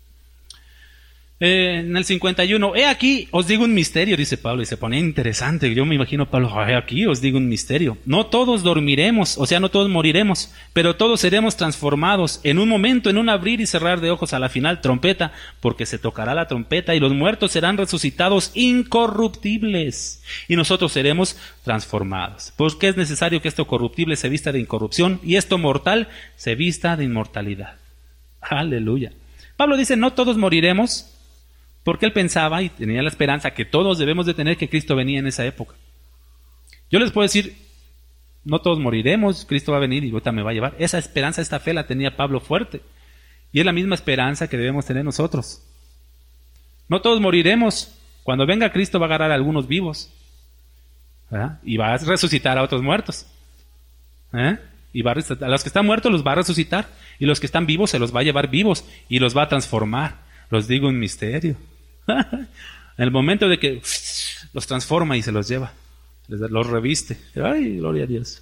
Eh, en el cincuenta y uno, he aquí, os digo un misterio, dice Pablo, y se pone interesante. Yo me imagino Pablo, he aquí, os digo un misterio. No todos dormiremos, o sea, no todos moriremos, pero todos seremos transformados en un momento, en un abrir y cerrar de ojos, a la final trompeta, porque se tocará la trompeta y los muertos serán resucitados incorruptibles, y nosotros seremos transformados. Porque es necesario que esto corruptible se vista de incorrupción y esto mortal se vista de inmortalidad. Aleluya. Pablo dice, no todos moriremos, porque él pensaba y tenía la esperanza que todos debemos de tener que Cristo venía en esa época. Yo les puedo decir, no todos moriremos, Cristo va a venir y ahorita me va a llevar. Esa esperanza, esta fe la tenía Pablo fuerte. Y es la misma esperanza que debemos tener nosotros. No todos moriremos. Cuando venga Cristo va a agarrar a algunos vivos, ¿verdad? Y va a resucitar a otros muertos. ¿Eh? Y va a, a los que están muertos los va a resucitar. Y los que están vivos se los va a llevar vivos y los va a transformar. Los digo un misterio. En el momento de que los transforma y se los lleva, los reviste. ¡Ay, gloria a Dios!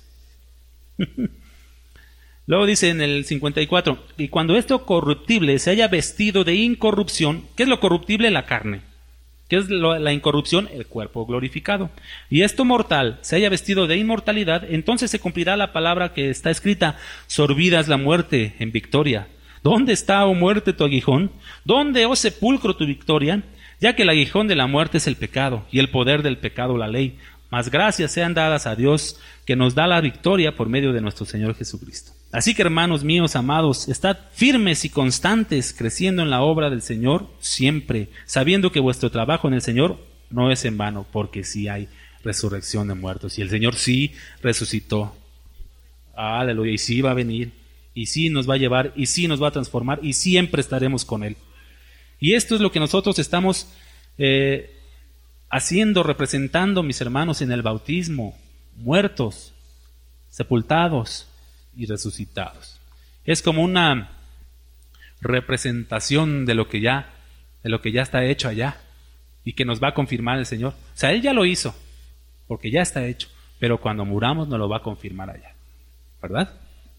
Luego dice en el cincuenta y cuatro, y cuando esto corruptible se haya vestido de incorrupción, ¿qué es lo corruptible? La carne. ¿Qué es lo, la incorrupción? El cuerpo glorificado. Y esto mortal se haya vestido de inmortalidad, entonces se cumplirá la palabra que está escrita, sorbidas la muerte en victoria. ¿Dónde está, oh muerte, tu aguijón? ¿Dónde, oh sepulcro, tu victoria? Ya que el aguijón de la muerte es el pecado, y el poder del pecado la ley. Mas gracias sean dadas a Dios, que nos da la victoria por medio de nuestro Señor Jesucristo. Así que, hermanos míos amados, estad firmes y constantes, creciendo en la obra del Señor siempre, sabiendo que vuestro trabajo en el Señor no es en vano, porque sí hay resurrección de muertos, y el Señor sí resucitó. Aleluya, y sí va a venir, y sí nos va a llevar, y sí nos va a transformar, y siempre estaremos con Él. Y esto es lo que nosotros estamos eh, haciendo, representando, mis hermanos, en el bautismo: muertos, sepultados y resucitados. Es como una representación de lo que ya, de lo que ya está hecho allá, y que nos va a confirmar el Señor. O sea, Él ya lo hizo, porque ya está hecho, pero cuando muramos nos lo va a confirmar allá, ¿verdad?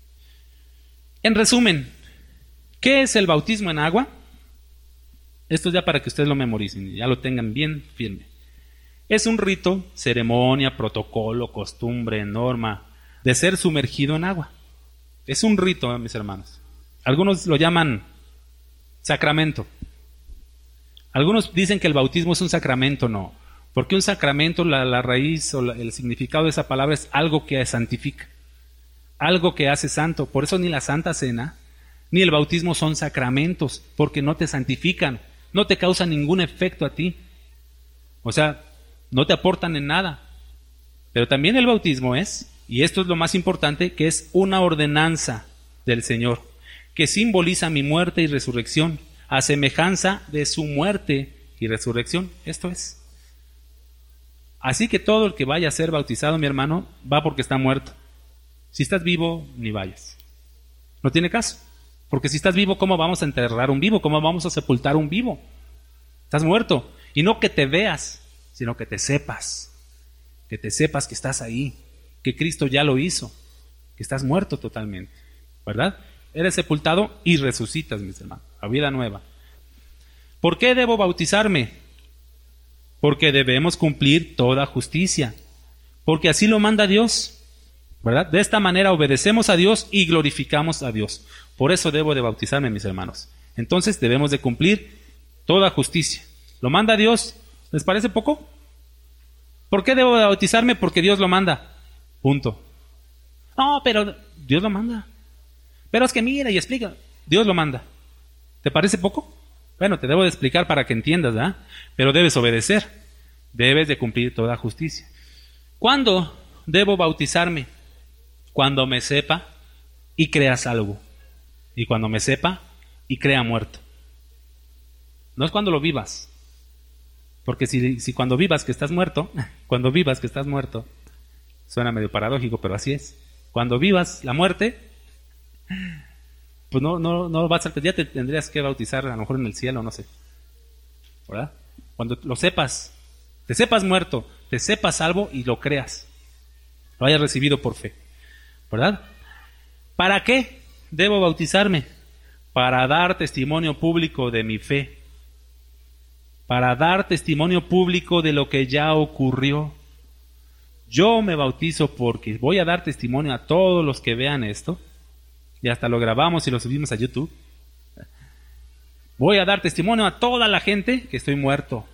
En resumen, ¿qué es el bautismo en agua? Esto es ya para que ustedes lo memoricen, ya lo tengan bien firme. Es un rito, ceremonia, protocolo, costumbre, norma de ser sumergido en agua. Es un rito, mis hermanos. Algunos lo llaman sacramento. Algunos dicen que el bautismo es un sacramento. No, porque un sacramento, la, la raíz o la, el significado de esa palabra es algo que santifica, algo que hace santo. Por eso ni la Santa Cena ni el bautismo son sacramentos, porque no te santifican, no te causan ningún efecto a ti. O sea, no te aportan en nada. Pero también el bautismo es, y esto es lo más importante, que es una ordenanza del Señor, que simboliza mi muerte y resurrección, a semejanza de su muerte y resurrección. Esto es. Así que todo el que vaya a ser bautizado, mi hermano, va porque está muerto. Si estás vivo, ni vayas. No tiene caso. Porque si estás vivo, ¿cómo vamos a enterrar un vivo? ¿Cómo vamos a sepultar un vivo? Estás muerto. Y no que te veas, sino que te sepas. Que te sepas que estás ahí, que Cristo ya lo hizo, que estás muerto totalmente, ¿verdad? Eres sepultado y resucitas, mis hermanos, a vida nueva. ¿Por qué debo bautizarme? Porque debemos cumplir toda justicia, porque así lo manda Dios, ¿verdad? De esta manera obedecemos a Dios y glorificamos a Dios. Por eso debo de bautizarme, mis hermanos. Entonces debemos de cumplir toda justicia. ¿Lo manda Dios? ¿Les parece poco? ¿Por qué debo de bautizarme? Porque Dios lo manda. Punto. No, pero Dios lo manda. Pero es que mira y explica. Dios lo manda. ¿Te parece poco? Bueno, te debo de explicar para que entiendas, ¿verdad? Pero debes obedecer. Debes de cumplir toda justicia. ¿Cuándo debo bautizarme? Cuando me sepa y crea salvo. Y cuando me sepa y crea muerto. No es cuando lo vivas. Porque si, si cuando vivas que estás muerto, cuando vivas que estás muerto, suena medio paradójico, pero así es. Cuando vivas la muerte, pues no, no, no vas a, ya te tendrías que bautizar a lo mejor en el cielo, no sé. ¿Verdad? Cuando lo sepas, te sepas muerto, te sepas salvo y lo creas. Lo hayas recibido por fe. ¿Verdad? ¿Para qué debo bautizarme? Para dar testimonio público de mi fe. Para dar testimonio público de lo que ya ocurrió. Yo me bautizo porque voy a dar testimonio a todos los que vean esto, y hasta lo grabamos y lo subimos a YouTube. Voy a dar testimonio a toda la gente que estoy muerto,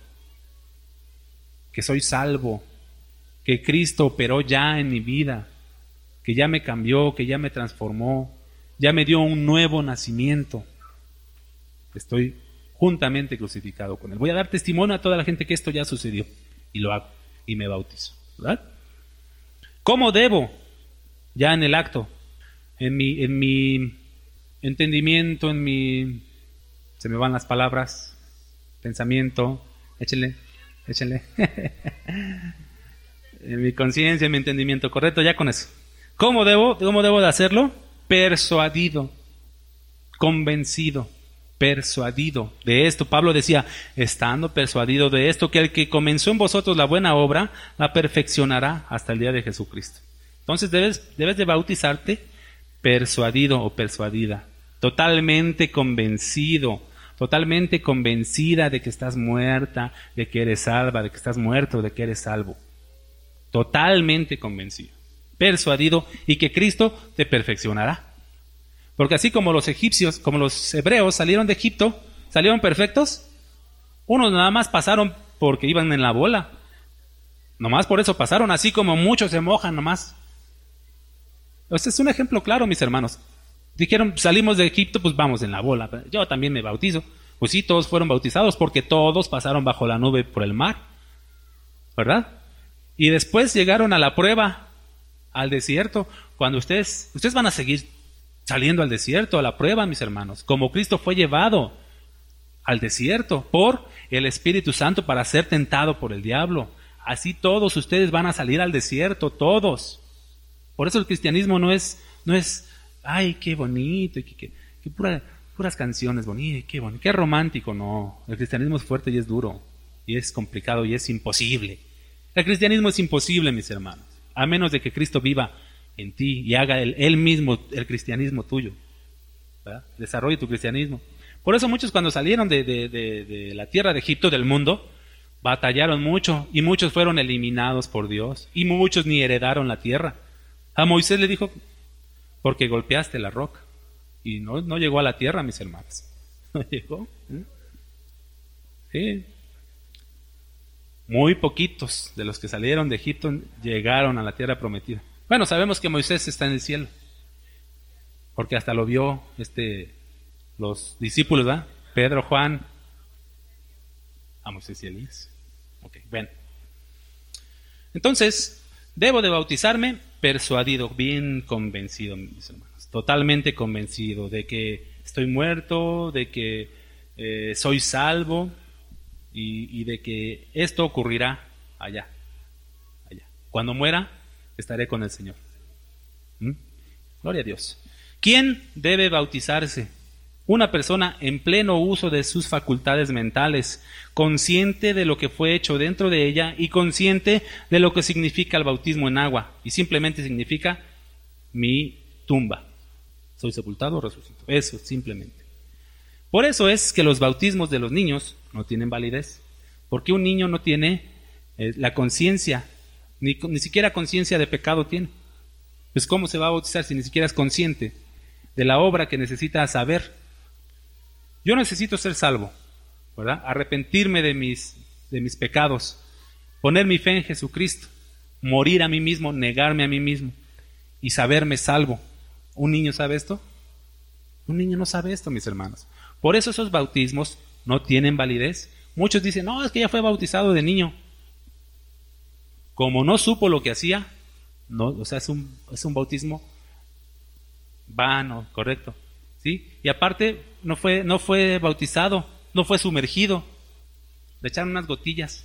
que soy salvo, que Cristo operó ya en mi vida, que ya me cambió, que ya me transformó, ya me dio un nuevo nacimiento. Estoy juntamente crucificado con Él. Voy a dar testimonio a toda la gente que esto ya sucedió, y lo hago, y me bautizo, ¿verdad? ¿Cómo debo? Ya en el acto, en mi, en mi entendimiento, en mi, se me van las palabras, pensamiento, échenle, échenle, en mi conciencia, en mi entendimiento, correcto, ya con eso. ¿Cómo debo? ¿Cómo debo de hacerlo? Persuadido, convencido, persuadido de esto. Pablo decía, estando persuadido de esto, que el que comenzó en vosotros la buena obra, la perfeccionará hasta el día de Jesucristo. Entonces debes, debes de bautizarte persuadido o persuadida, totalmente convencido, totalmente convencida de que estás muerta, de que eres salva, de que estás muerto, de que eres salvo. Totalmente convencido, persuadido, y que Cristo te perfeccionará. Porque así como los egipcios, como los hebreos salieron de Egipto, salieron perfectos, unos nada más pasaron porque iban en la bola. Nomás por eso pasaron, así como muchos se mojan nomás. Este es un ejemplo claro, mis hermanos. Dijeron, salimos de Egipto, pues vamos en la bola. Yo también me bautizo. Pues sí, todos fueron bautizados porque todos pasaron bajo la nube por el mar. ¿Verdad? Y después llegaron a la prueba, al desierto. Cuando ustedes, ustedes van a seguir saliendo al desierto, a la prueba, mis hermanos. Como Cristo fue llevado al desierto por el Espíritu Santo para ser tentado por el diablo. Así todos ustedes van a salir al desierto, todos. Por eso el cristianismo no es, no es, ay, qué bonito, qué, qué, qué pura, puras canciones bonitas, qué bonito, qué romántico, no. El cristianismo es fuerte y es duro, y es complicado y es imposible. El cristianismo es imposible, mis hermanos, a menos de que Cristo viva en ti y haga él, él mismo el cristianismo tuyo, ¿verdad? Desarrolle tu cristianismo. Por eso muchos cuando salieron de, de, de, de la tierra de Egipto, del mundo, batallaron mucho y muchos fueron eliminados por Dios y muchos ni heredaron la tierra. A Moisés le dijo, porque golpeaste la roca. Y no, no llegó a la tierra, mis hermanos. No llegó. ¿eh? Sí. Muy poquitos de los que salieron de Egipto llegaron a la tierra prometida. Bueno, sabemos que Moisés está en el cielo, porque hasta lo vio este, los discípulos, ¿verdad? Pedro, Juan, a Moisés y Elías. Ok, bueno. Entonces, debo de bautizarme persuadido, bien convencido, mis hermanos, totalmente convencido de que estoy muerto, de que eh, soy salvo y, y de que esto ocurrirá allá, allá. Cuando muera, estaré con el Señor. ¿Mm? Gloria a Dios. ¿Quién debe bautizarse? Una persona en pleno uso de sus facultades mentales, consciente de lo que fue hecho dentro de ella y consciente de lo que significa el bautismo en agua. Y simplemente significa mi tumba. Soy sepultado, resucito. Eso, simplemente. Por eso es que los bautismos de los niños no tienen validez. Porque un niño no tiene eh, la conciencia, ni, ni siquiera conciencia de pecado tiene. Pues ¿cómo se va a bautizar si ni siquiera es consciente de la obra que necesita saber? Yo necesito ser salvo, ¿verdad? Arrepentirme de mis, de mis pecados, poner mi fe en Jesucristo, morir a mí mismo, negarme a mí mismo y saberme salvo. ¿Un niño sabe esto? Un niño no sabe esto, mis hermanos. Por eso esos bautismos no tienen validez. Muchos dicen, no, es que ya fue bautizado de niño. Como no supo lo que hacía, no, o sea, es un, es un bautismo vano, correcto. ¿Sí? Y aparte no fue, no fue bautizado, no fue sumergido, le echaron unas gotillas,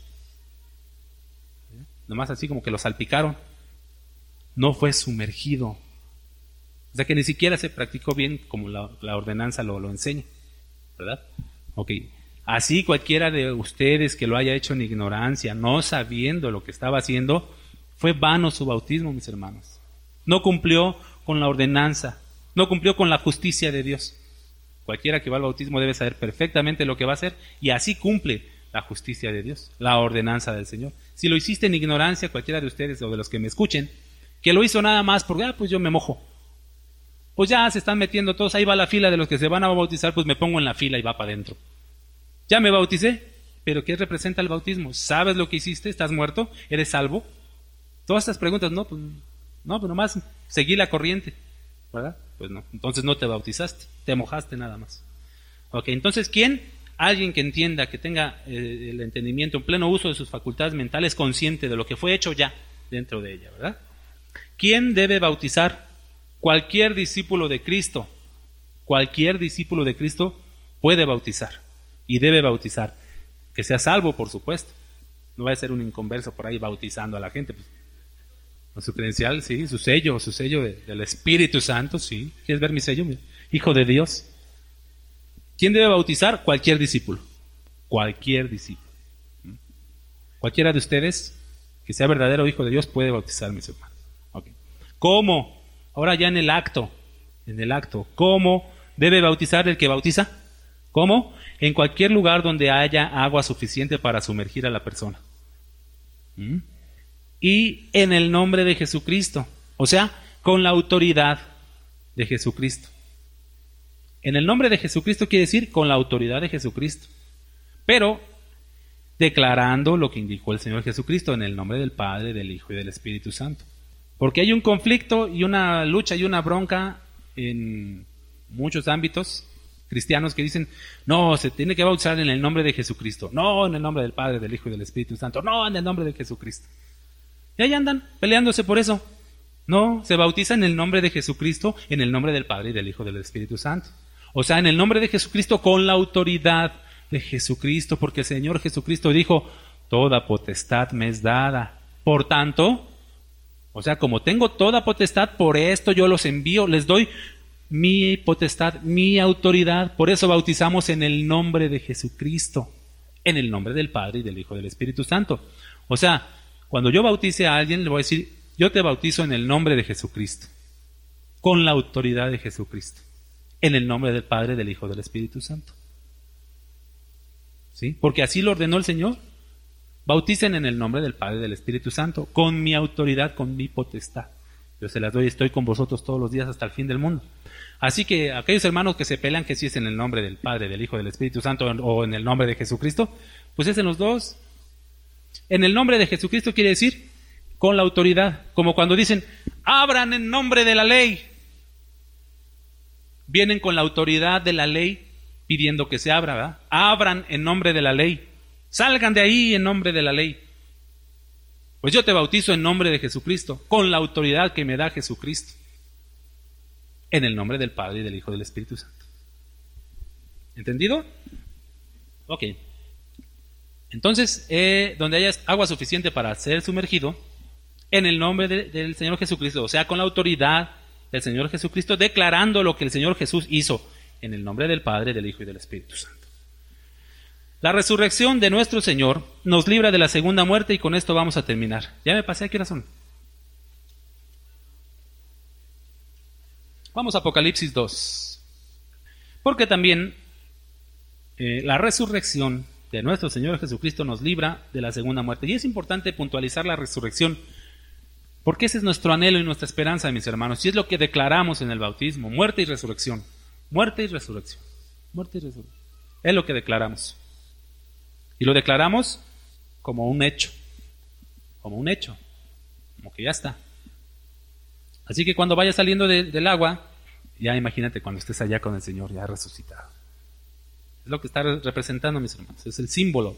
¿sí? Nomás así como que lo salpicaron, no fue sumergido, o sea que ni siquiera se practicó bien como la, la ordenanza lo, lo enseña, ¿verdad? Ok, así cualquiera de ustedes que lo haya hecho en ignorancia, no sabiendo lo que estaba haciendo, fue vano su bautismo, mis hermanos, no cumplió con la ordenanza, no cumplió con la justicia de Dios. Cualquiera que va al bautismo debe saber perfectamente lo que va a hacer y así cumple la justicia de Dios, la ordenanza del Señor. Si lo hiciste en ignorancia, cualquiera de ustedes o de los que me escuchen, que lo hizo nada más porque, ah, pues yo me mojo. Pues ya se están metiendo todos, ahí va la fila de los que se van a bautizar, pues me pongo en la fila y va para adentro. Ya me bauticé, pero ¿qué representa el bautismo? ¿Sabes lo que hiciste? ¿Estás muerto? ¿Eres salvo? Todas estas preguntas, no, pues, no, pues nomás seguí la corriente, ¿verdad? Pues no, entonces no te bautizaste, te mojaste nada más. Ok, entonces, ¿quién? Alguien que entienda, que tenga eh, el entendimiento, en pleno uso de sus facultades mentales, consciente de lo que fue hecho ya dentro de ella, ¿verdad? ¿Quién debe bautizar? Cualquier discípulo de Cristo, cualquier discípulo de Cristo puede bautizar y debe bautizar. Que sea salvo, por supuesto. No va a ser un inconverso por ahí bautizando a la gente, pues. Con su credencial, sí, su sello, su sello de, del Espíritu Santo, sí. ¿Quieres ver mi sello? Hijo de Dios. ¿Quién debe bautizar? Cualquier discípulo. Cualquier discípulo. Cualquiera de ustedes que sea verdadero hijo de Dios puede bautizar, mis hermanos. Okay. ¿Cómo? Ahora ya en el acto, en el acto. ¿Cómo debe bautizar el que bautiza? ¿Cómo? En cualquier lugar donde haya agua suficiente para sumergir a la persona. ¿Mm? Y en el nombre de Jesucristo, o sea, con la autoridad de Jesucristo. En el nombre de Jesucristo quiere decir con la autoridad de Jesucristo. Pero declarando lo que indicó el Señor Jesucristo en el nombre del Padre, del Hijo y del Espíritu Santo. Porque hay un conflicto y una lucha y una bronca en muchos ámbitos cristianos que dicen, no, se tiene que bautizar en el nombre de Jesucristo, no en el nombre del Padre, del Hijo y del Espíritu Santo, no en el nombre de Jesucristo. Y ahí andan peleándose por eso. No, se bautiza en el nombre de Jesucristo, en el nombre del Padre y del Hijo y del Espíritu Santo. O sea, en el nombre de Jesucristo con la autoridad de Jesucristo, porque el Señor Jesucristo dijo, toda potestad me es dada. Por tanto, o sea, como tengo toda potestad, por esto yo los envío, les doy mi potestad, mi autoridad. Por eso bautizamos en el nombre de Jesucristo, en el nombre del Padre y del Hijo y del Espíritu Santo. O sea, cuando yo bautice a alguien, le voy a decir, yo te bautizo en el nombre de Jesucristo, con la autoridad de Jesucristo, en el nombre del Padre, del Hijo y del Espíritu Santo. ¿Sí? Porque así lo ordenó el Señor. Bauticen en el nombre del Padre y del Espíritu Santo, con mi autoridad, con mi potestad. Yo se las doy, estoy con vosotros todos los días hasta el fin del mundo. Así que aquellos hermanos que se pelean que si es en el nombre del Padre, del Hijo y del Espíritu Santo o en el nombre de Jesucristo, pues es en los dos. En el nombre de Jesucristo quiere decir con la autoridad, como cuando dicen, abran en nombre de la ley. Vienen con la autoridad de la ley pidiendo que se abra, ¿verdad? Abran en nombre de la ley. Salgan de ahí en nombre de la ley. Pues yo te bautizo en nombre de Jesucristo, con la autoridad que me da Jesucristo, en el nombre del Padre y del Hijo y del Espíritu Santo. ¿Entendido? Ok. Entonces, eh, donde haya agua suficiente para ser sumergido, en el nombre de, del Señor Jesucristo, o sea, con la autoridad del Señor Jesucristo, declarando lo que el Señor Jesús hizo, en el nombre del Padre, del Hijo y del Espíritu Santo. La resurrección de nuestro Señor nos libra de la segunda muerte y con esto vamos a terminar. Ya me pasé, ¿a qué hora son? Vamos a Apocalipsis dos. Porque también eh, la resurrección de nuestro Señor Jesucristo nos libra de la segunda muerte. Y es importante puntualizar la resurrección, porque ese es nuestro anhelo y nuestra esperanza, mis hermanos. Y es lo que declaramos en el bautismo, muerte y resurrección. Muerte y resurrección. Muerte y resurrección. Es lo que declaramos. Y lo declaramos como un hecho, como un hecho, como que ya está. Así que cuando vayas saliendo de, del agua, ya imagínate cuando estés allá con el Señor, ya resucitado. Es lo que está representando, mis hermanos, es el símbolo.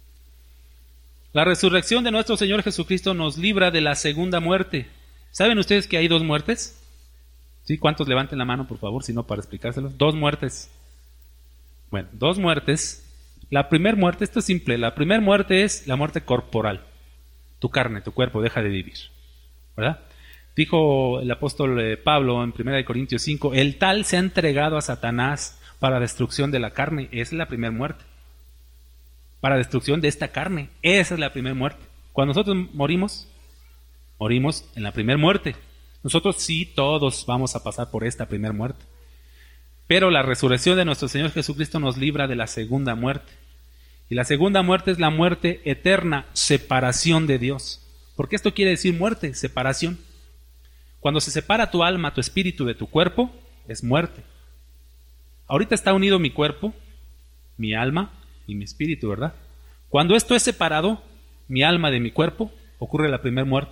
La resurrección de nuestro Señor Jesucristo nos libra de la segunda muerte. ¿Saben ustedes que hay dos muertes? ¿Sí? ¿Cuántos levanten la mano, por favor, si no, para explicárselos? Dos muertes. Bueno, dos muertes. La primera muerte, esto es simple, la primera muerte es la muerte corporal. Tu carne, tu cuerpo deja de vivir, ¿verdad? Dijo el apóstol Pablo en primera de Corintios cinco, el tal se ha entregado a Satanás para destrucción de la carne. Esa es la primera muerte. Para destrucción de esta carne. Esa es la primera muerte. Cuando nosotros morimos, morimos en la primera muerte. Nosotros sí, todos vamos a pasar por esta primera muerte. Pero la resurrección de nuestro Señor Jesucristo nos libra de la segunda muerte. Y la segunda muerte es la muerte eterna, separación de Dios. Porque esto quiere decir muerte, separación. Cuando se separa tu alma, tu espíritu de tu cuerpo, es muerte. Ahorita está unido mi cuerpo, mi alma y mi espíritu, ¿verdad? Cuando esto es separado, mi alma de mi cuerpo, ocurre la primera muerte.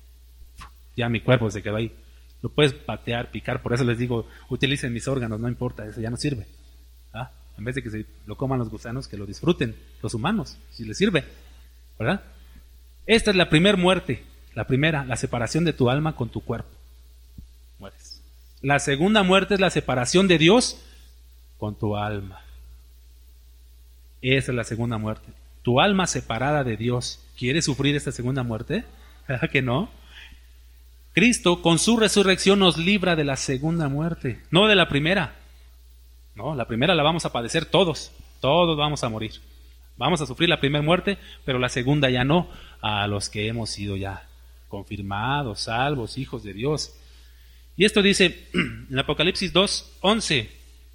Ya mi cuerpo se quedó ahí. Lo puedes patear, picar, por eso les digo, utilicen mis órganos, no importa, eso ya no sirve. ¿Ah? En vez de que se lo coman los gusanos, que lo disfruten los humanos, si les sirve, ¿verdad? Esta es la primera muerte, la primera, la separación de tu alma con tu cuerpo. Mueres. La segunda muerte es la separación de Dios con tu alma. Esa es la segunda muerte. Tu alma separada de Dios. ¿Quieres sufrir esta segunda muerte? ¿Verdad que no? Cristo con su resurrección nos libra de la segunda muerte, no de la primera. No, la primera la vamos a padecer todos, todos vamos a morir. Vamos a sufrir la primera muerte, pero la segunda ya no, a los que hemos sido ya confirmados, salvos, hijos de Dios. Y esto dice en Apocalipsis dos, once.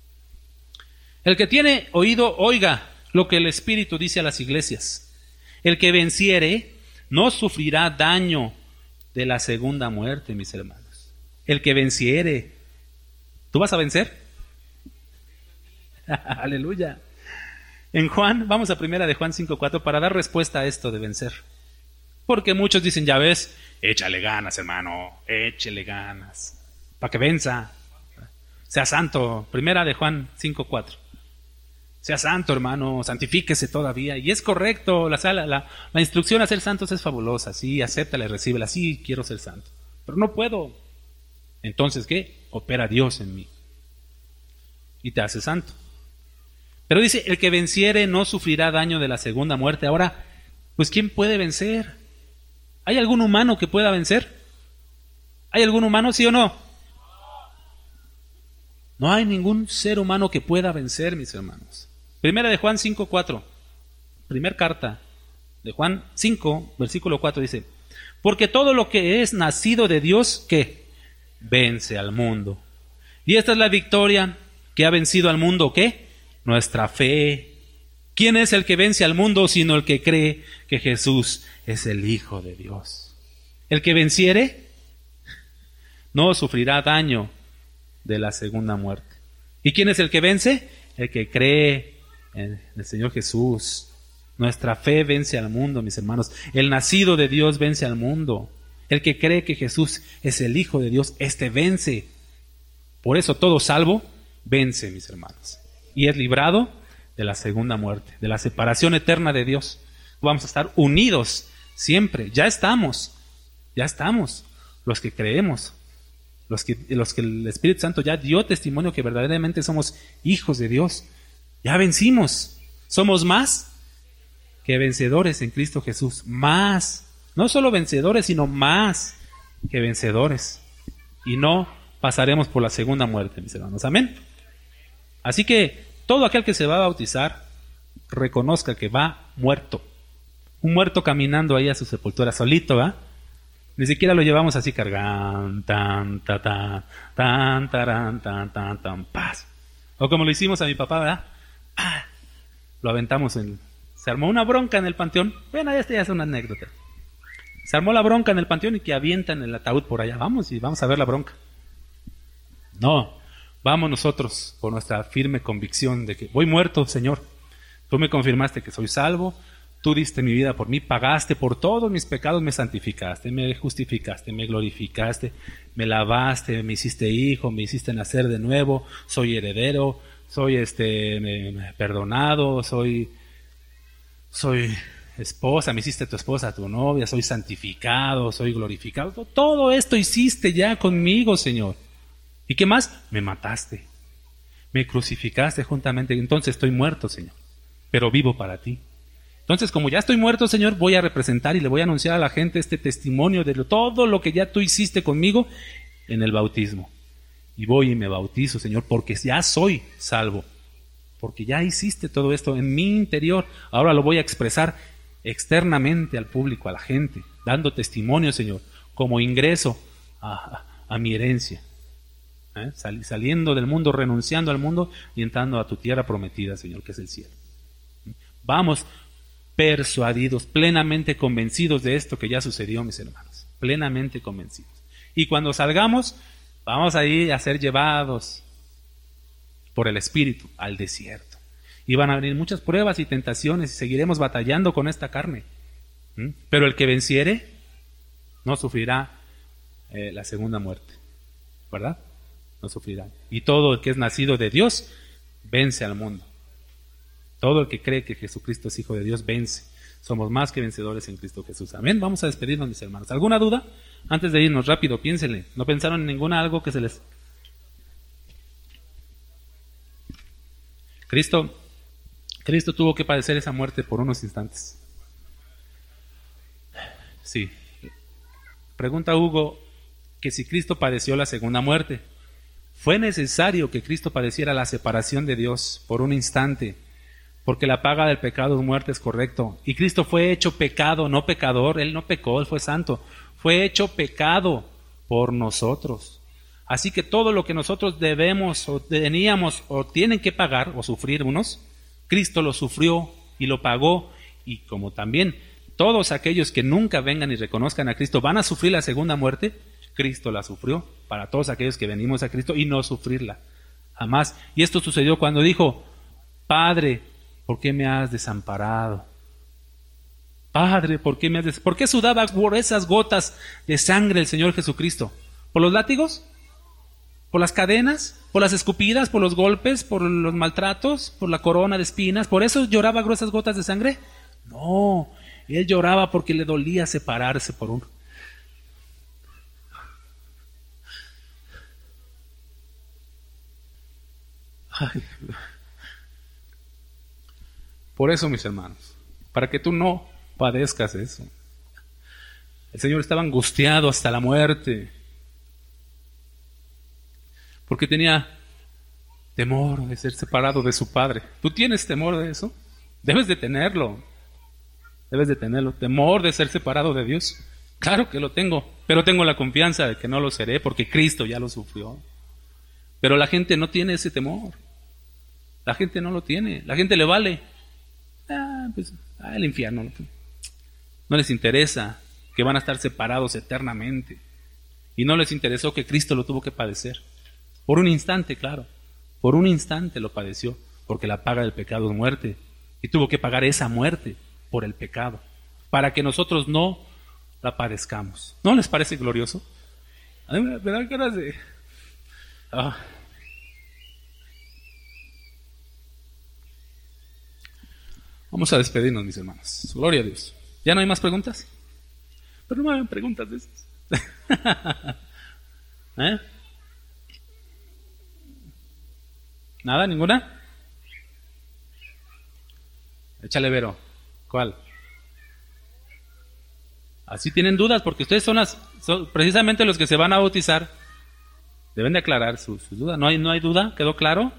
El que tiene oído, oiga lo que el Espíritu dice a las iglesias. El que venciere no sufrirá daño de la segunda muerte, mis hermanos. El que venciere. ¿Tú vas a vencer? Aleluya. En Juan, vamos a primera de Juan cinco cuatro para dar respuesta a esto de vencer. Porque muchos dicen, ya ves, échale ganas, hermano, échale ganas, para que venza. Sea santo. Primera de Juan cinco cuatro. Sea santo, hermano, santifíquese todavía. Y es correcto, la, la, la, la instrucción a ser santos es fabulosa. Sí, acéptala y recíbela. Sí, quiero ser santo. Pero no puedo. Entonces, ¿qué? Opera Dios en mí. Y te hace santo. Pero dice, el que venciere no sufrirá daño de la segunda muerte. Ahora, pues ¿quién puede vencer? ¿Hay algún humano que pueda vencer? ¿Hay algún humano, sí o no? No hay ningún ser humano que pueda vencer, mis hermanos. Primera de Juan cinco cuatro. Primer carta de Juan cinco, versículo cuatro dice, porque todo lo que es nacido de Dios, ¿qué? Vence al mundo. Y esta es la victoria que ha vencido al mundo, ¿qué? Nuestra fe. ¿Quién es el que vence al mundo sino el que cree que Jesús es el Hijo de Dios? El que venciere no sufrirá daño de la segunda muerte. ¿Y quién es el que vence? El que cree en el Señor Jesús. Nuestra fe vence al mundo, mis hermanos. El nacido de Dios vence al mundo. El que cree que Jesús es el Hijo de Dios, este vence. Por eso todo salvo vence, mis hermanos. Y es librado de la segunda muerte, de la separación eterna de Dios. Vamos a estar unidos siempre. Ya estamos, ya estamos, los que creemos. Los que, los que el Espíritu Santo ya dio testimonio que verdaderamente somos hijos de Dios. Ya vencimos. Somos más que vencedores en Cristo Jesús. Más. No solo vencedores, sino más que vencedores. Y no pasaremos por la segunda muerte, mis hermanos. Amén. Así que todo aquel que se va a bautizar, reconozca que va muerto. Un muerto caminando ahí a su sepultura solito, ¿va? Ni siquiera lo llevamos así cargando, tan, tan, tan, tan, tan, tan, tan, tan, paz. O como lo hicimos a mi papá, ¿verdad? Ah, lo aventamos en... Se armó una bronca en el panteón. Bueno, esta ya es una anécdota. Se armó la bronca en el panteón y que avientan el ataúd por allá. Vamos y vamos a ver la bronca. No, vamos nosotros con nuestra firme convicción de que voy muerto, Señor. Tú me confirmaste que soy salvo. Tú diste mi vida por mí, pagaste por todos mis pecados, me santificaste, me justificaste, me glorificaste, me lavaste, me hiciste hijo, me hiciste nacer de nuevo, soy heredero, soy este me, me, perdonado, soy, soy esposa, me hiciste tu esposa, tu novia, soy santificado, soy glorificado. Todo esto hiciste ya conmigo, Señor. ¿Y qué más? Me mataste, me crucificaste juntamente, entonces estoy muerto, Señor, pero vivo para ti. Entonces, como ya estoy muerto, Señor, voy a representar y le voy a anunciar a la gente este testimonio de todo lo que ya tú hiciste conmigo en el bautismo. Y voy y me bautizo, Señor, porque ya soy salvo. Porque ya hiciste todo esto en mi interior. Ahora lo voy a expresar externamente al público, a la gente, dando testimonio, Señor, como ingreso a, a, a mi herencia. ¿Eh? Sal, saliendo del mundo, renunciando al mundo y entrando a tu tierra prometida, Señor, que es el cielo. Vamos persuadidos, plenamente convencidos de esto que ya sucedió, mis hermanos, plenamente convencidos. Y cuando salgamos, vamos a ir a ser llevados por el Espíritu al desierto. Y van a venir muchas pruebas y tentaciones y seguiremos batallando con esta carne. ¿Mm? Pero el que venciere no sufrirá eh, la segunda muerte, ¿verdad? No sufrirá. Y todo el que es nacido de Dios vence al mundo. Todo el que cree que Jesucristo es Hijo de Dios vence. Somos más que vencedores en Cristo Jesús. Amén. Vamos a despedirnos, mis hermanos. ¿Alguna duda? Antes de irnos, rápido, piénsenle. ¿No pensaron en ninguna algo que se les... Cristo, Cristo tuvo que padecer esa muerte por unos instantes. Sí. Pregunta Hugo que si Cristo padeció la segunda muerte. Fue necesario que Cristo padeciera la separación de Dios por un instante, porque la paga del pecado es muerte, es correcto. Y Cristo fue hecho pecado, no pecador. Él no pecó, Él fue santo. Fue hecho pecado por nosotros. Así que todo lo que nosotros debemos o teníamos o tienen que pagar o sufrir unos, Cristo lo sufrió y lo pagó. Y como también todos aquellos que nunca vengan y reconozcan a Cristo van a sufrir la segunda muerte, Cristo la sufrió para todos aquellos que venimos a Cristo y no sufrirla. Jamás. Y esto sucedió cuando dijo, Padre, ¿por qué me has desamparado? Padre, ¿por qué me has des... ¿Por qué sudaba por esas gotas de sangre el Señor Jesucristo? ¿Por los látigos? ¿Por las cadenas? ¿Por las escupidas? ¿Por los golpes? ¿Por los maltratos? ¿Por la corona de espinas? ¿Por eso lloraba gruesas gotas de sangre? No, Él lloraba porque le dolía separarse por uno. Ay. Por eso, mis hermanos, para que tú no padezcas eso. El Señor estaba angustiado hasta la muerte, porque tenía temor de ser separado de su Padre. ¿Tú tienes temor de eso? Debes de tenerlo. Debes de tenerlo. ¿Temor de ser separado de Dios? Claro que lo tengo, pero tengo la confianza de que no lo seré porque Cristo ya lo sufrió. Pero la gente no tiene ese temor. La gente no lo tiene. La gente le vale. Ah, pues, ah, el infierno. No les interesa que van a estar separados eternamente. Y no les interesó que Cristo lo tuvo que padecer. Por un instante, claro. Por un instante lo padeció, porque la paga del pecado es muerte. Y tuvo que pagar esa muerte por el pecado, para que nosotros no la padezcamos. ¿No les parece glorioso? A mí me da ganas de... Ah. Vamos a despedirnos, mis hermanos. Gloria a Dios. ¿Ya no hay más preguntas? Pero no me hagan preguntas de esas. ¿Eh? ¿Nada? ¿Ninguna? Échale, Vero. ¿Cuál? Así tienen dudas, porque ustedes son, las, son precisamente los que se van a bautizar. Deben de aclarar sus su dudas. ¿No hay, ¿No hay duda? ¿Quedó claro?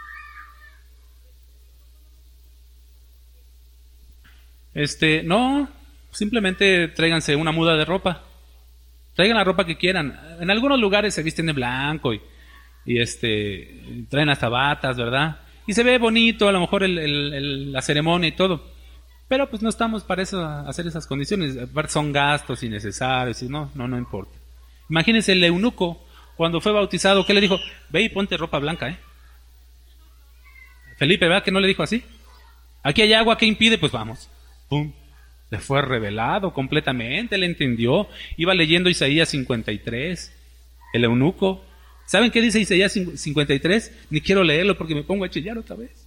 Este, no, simplemente tráiganse una muda de ropa. Traigan la ropa que quieran. En algunos lugares se visten de blanco y, y este, traen hasta batas, ¿verdad? Y se ve bonito, a lo mejor el, el, el, la ceremonia y todo. Pero pues no estamos para eso, hacer esas condiciones. Son gastos innecesarios y no, no, no importa. Imagínense el eunuco, cuando fue bautizado, ¿qué le dijo? Ve y ponte ropa blanca, ¿eh? Felipe, ¿verdad que no le dijo así? Aquí hay agua, ¿qué impide? Pues vamos. ¡Pum! Le fue revelado completamente, él entendió. Iba leyendo Isaías cincuenta y tres, el eunuco. ¿Saben qué dice Isaías cincuenta y tres? Ni quiero leerlo porque me pongo a chillar otra vez.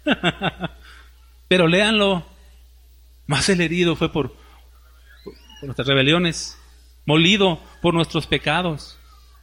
Pero léanlo. Más el herido fue por, por, por nuestras rebeliones, molido por nuestros pecados.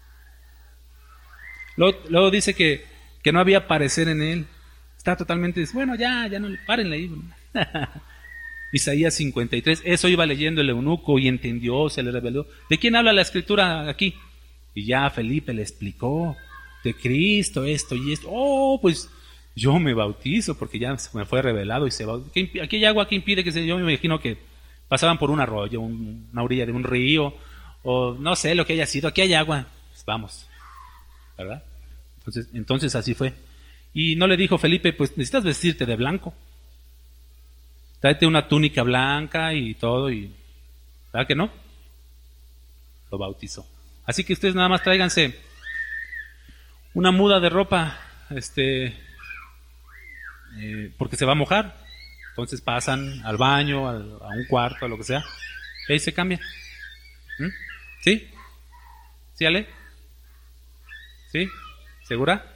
Luego, luego dice que, que no había parecer en él. Está totalmente, bueno, ya, ya no le párenle ahí. Isaías cincuenta y tres, eso iba leyendo el eunuco y entendió, se le reveló. ¿De quién habla la escritura aquí? Y ya Felipe le explicó, de Cristo, esto y esto. Oh, pues yo me bautizo porque ya me fue revelado y se bautizó. Aquí hay agua que impide que se, yo me imagino que pasaban por un arroyo, un, una orilla de un río, o no sé lo que haya sido. Aquí hay agua, pues vamos, ¿verdad? Entonces, entonces así fue. Y no le dijo Felipe, pues necesitas vestirte de blanco. Tráete una túnica blanca y todo, y ¿verdad que no? Lo bautizó. Así que ustedes nada más tráiganse una muda de ropa, este, eh, porque se va a mojar. Entonces pasan al baño, al, a un cuarto, a lo que sea, y ahí se cambia. ¿Mm? ¿Sí? ¿Sí, Ale? ¿Sí? ¿Segura?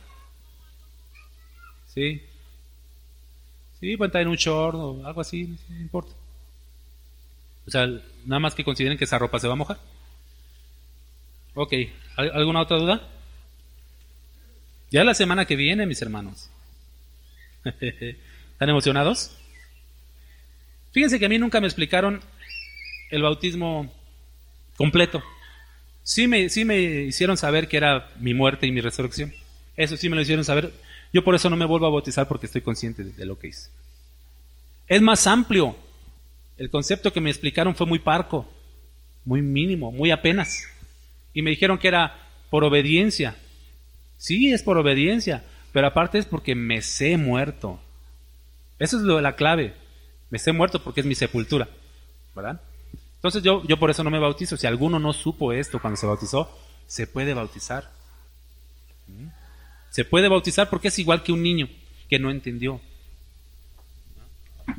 Sí. Sí, pueden traer un short o algo así, no importa. O sea, nada más que consideren que esa ropa se va a mojar. Ok, ¿alguna otra duda? Ya la semana que viene, mis hermanos. ¿Están emocionados? Fíjense que a mí nunca me explicaron el bautismo completo. Sí me, sí me hicieron saber que era mi muerte y mi resurrección. Eso sí me lo hicieron saber. Yo por eso no me vuelvo a bautizar porque estoy consciente de, de lo que hice. Es más amplio. El concepto que me explicaron fue muy parco, muy mínimo, muy apenas. Y me dijeron que era por obediencia. Sí, es por obediencia, pero aparte es porque me sé muerto. Eso es lo de la clave. Me sé muerto porque es mi sepultura, ¿verdad? Entonces yo, yo por eso no me bautizo. Si alguno no supo esto cuando se bautizó, se puede bautizar. ¿Mm? Se puede bautizar porque es igual que un niño que no entendió.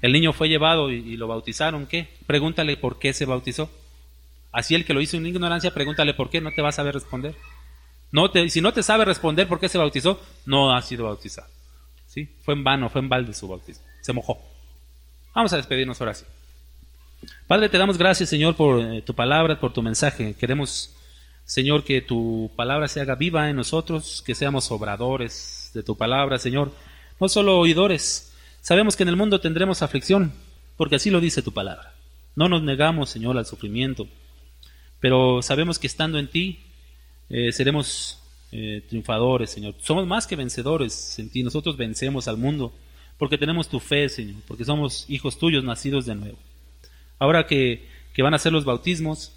El niño fue llevado y, y lo bautizaron, ¿qué? Pregúntale por qué se bautizó. Así el que lo hizo en ignorancia, pregúntale por qué, no te va a saber responder. No te, si no te sabe responder por qué se bautizó, no ha sido bautizado. ¿Sí? Fue en vano, fue en balde su bautismo. Se mojó. Vamos a despedirnos ahora sí. Padre, te damos gracias, Señor, por eh, tu palabra, por tu mensaje. Queremos, Señor, que tu palabra se haga viva en nosotros, que seamos obradores de tu palabra, Señor. No solo oidores. Sabemos que en el mundo tendremos aflicción, porque así lo dice tu palabra. No nos negamos, Señor, al sufrimiento, pero sabemos que estando en ti eh, seremos eh, triunfadores, Señor. Somos más que vencedores en ti. Nosotros vencemos al mundo porque tenemos tu fe, Señor, porque somos hijos tuyos nacidos de nuevo. Ahora que, que van a ser los bautismos,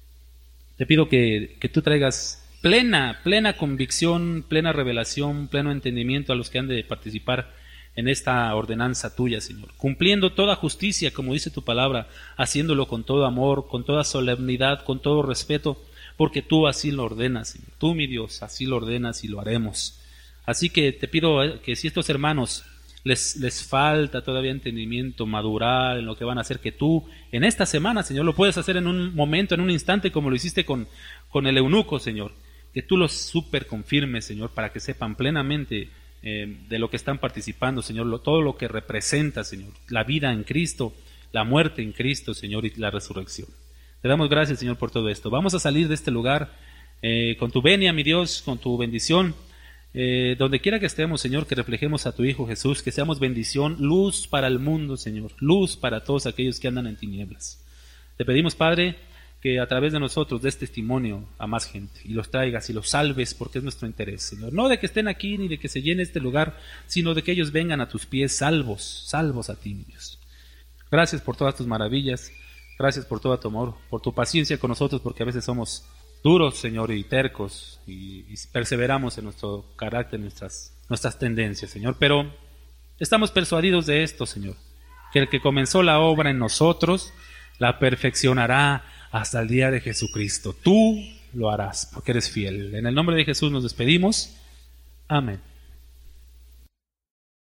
te pido que, que tú traigas plena, plena convicción, plena revelación, pleno entendimiento a los que han de participar en esta ordenanza tuya, Señor, cumpliendo toda justicia, como dice tu palabra, haciéndolo con todo amor, con toda solemnidad, con todo respeto, porque tú así lo ordenas, Señor. Tú, mi Dios, así lo ordenas y lo haremos. Así que te pido que si estos hermanos les, les falta todavía entendimiento, madurar en lo que van a hacer, que tú en esta semana, Señor, lo puedes hacer en un momento, en un instante, como lo hiciste con, con el eunuco, Señor, que tú los super confirmes, Señor, para que sepan plenamente Eh, de lo que están participando, Señor, lo, todo lo que representa, Señor, la vida en Cristo, la muerte en Cristo, Señor, y la resurrección. Te damos gracias, Señor, por todo esto. Vamos a salir de este lugar eh, con tu venia, mi Dios, con tu bendición, eh, donde quiera que estemos, Señor, que reflejemos a tu Hijo Jesús, que seamos bendición, luz para el mundo, Señor, luz para todos aquellos que andan en tinieblas. Te pedimos, Padre, que a través de nosotros des testimonio a más gente y los traigas y los salves, porque es nuestro interés, Señor. No de que estén aquí ni de que se llene este lugar, sino de que ellos vengan a tus pies salvos, salvos a ti, mi Dios. Gracias por todas tus maravillas, gracias por todo tu amor, por tu paciencia con nosotros, porque a veces somos duros, Señor, y tercos, y, y perseveramos en nuestro carácter, nuestras, nuestras tendencias, Señor. Pero estamos persuadidos de esto, Señor, que el que comenzó la obra en nosotros la perfeccionará hasta el día de Jesucristo. Tú lo harás, porque eres fiel. En el nombre de Jesús nos despedimos. Amén.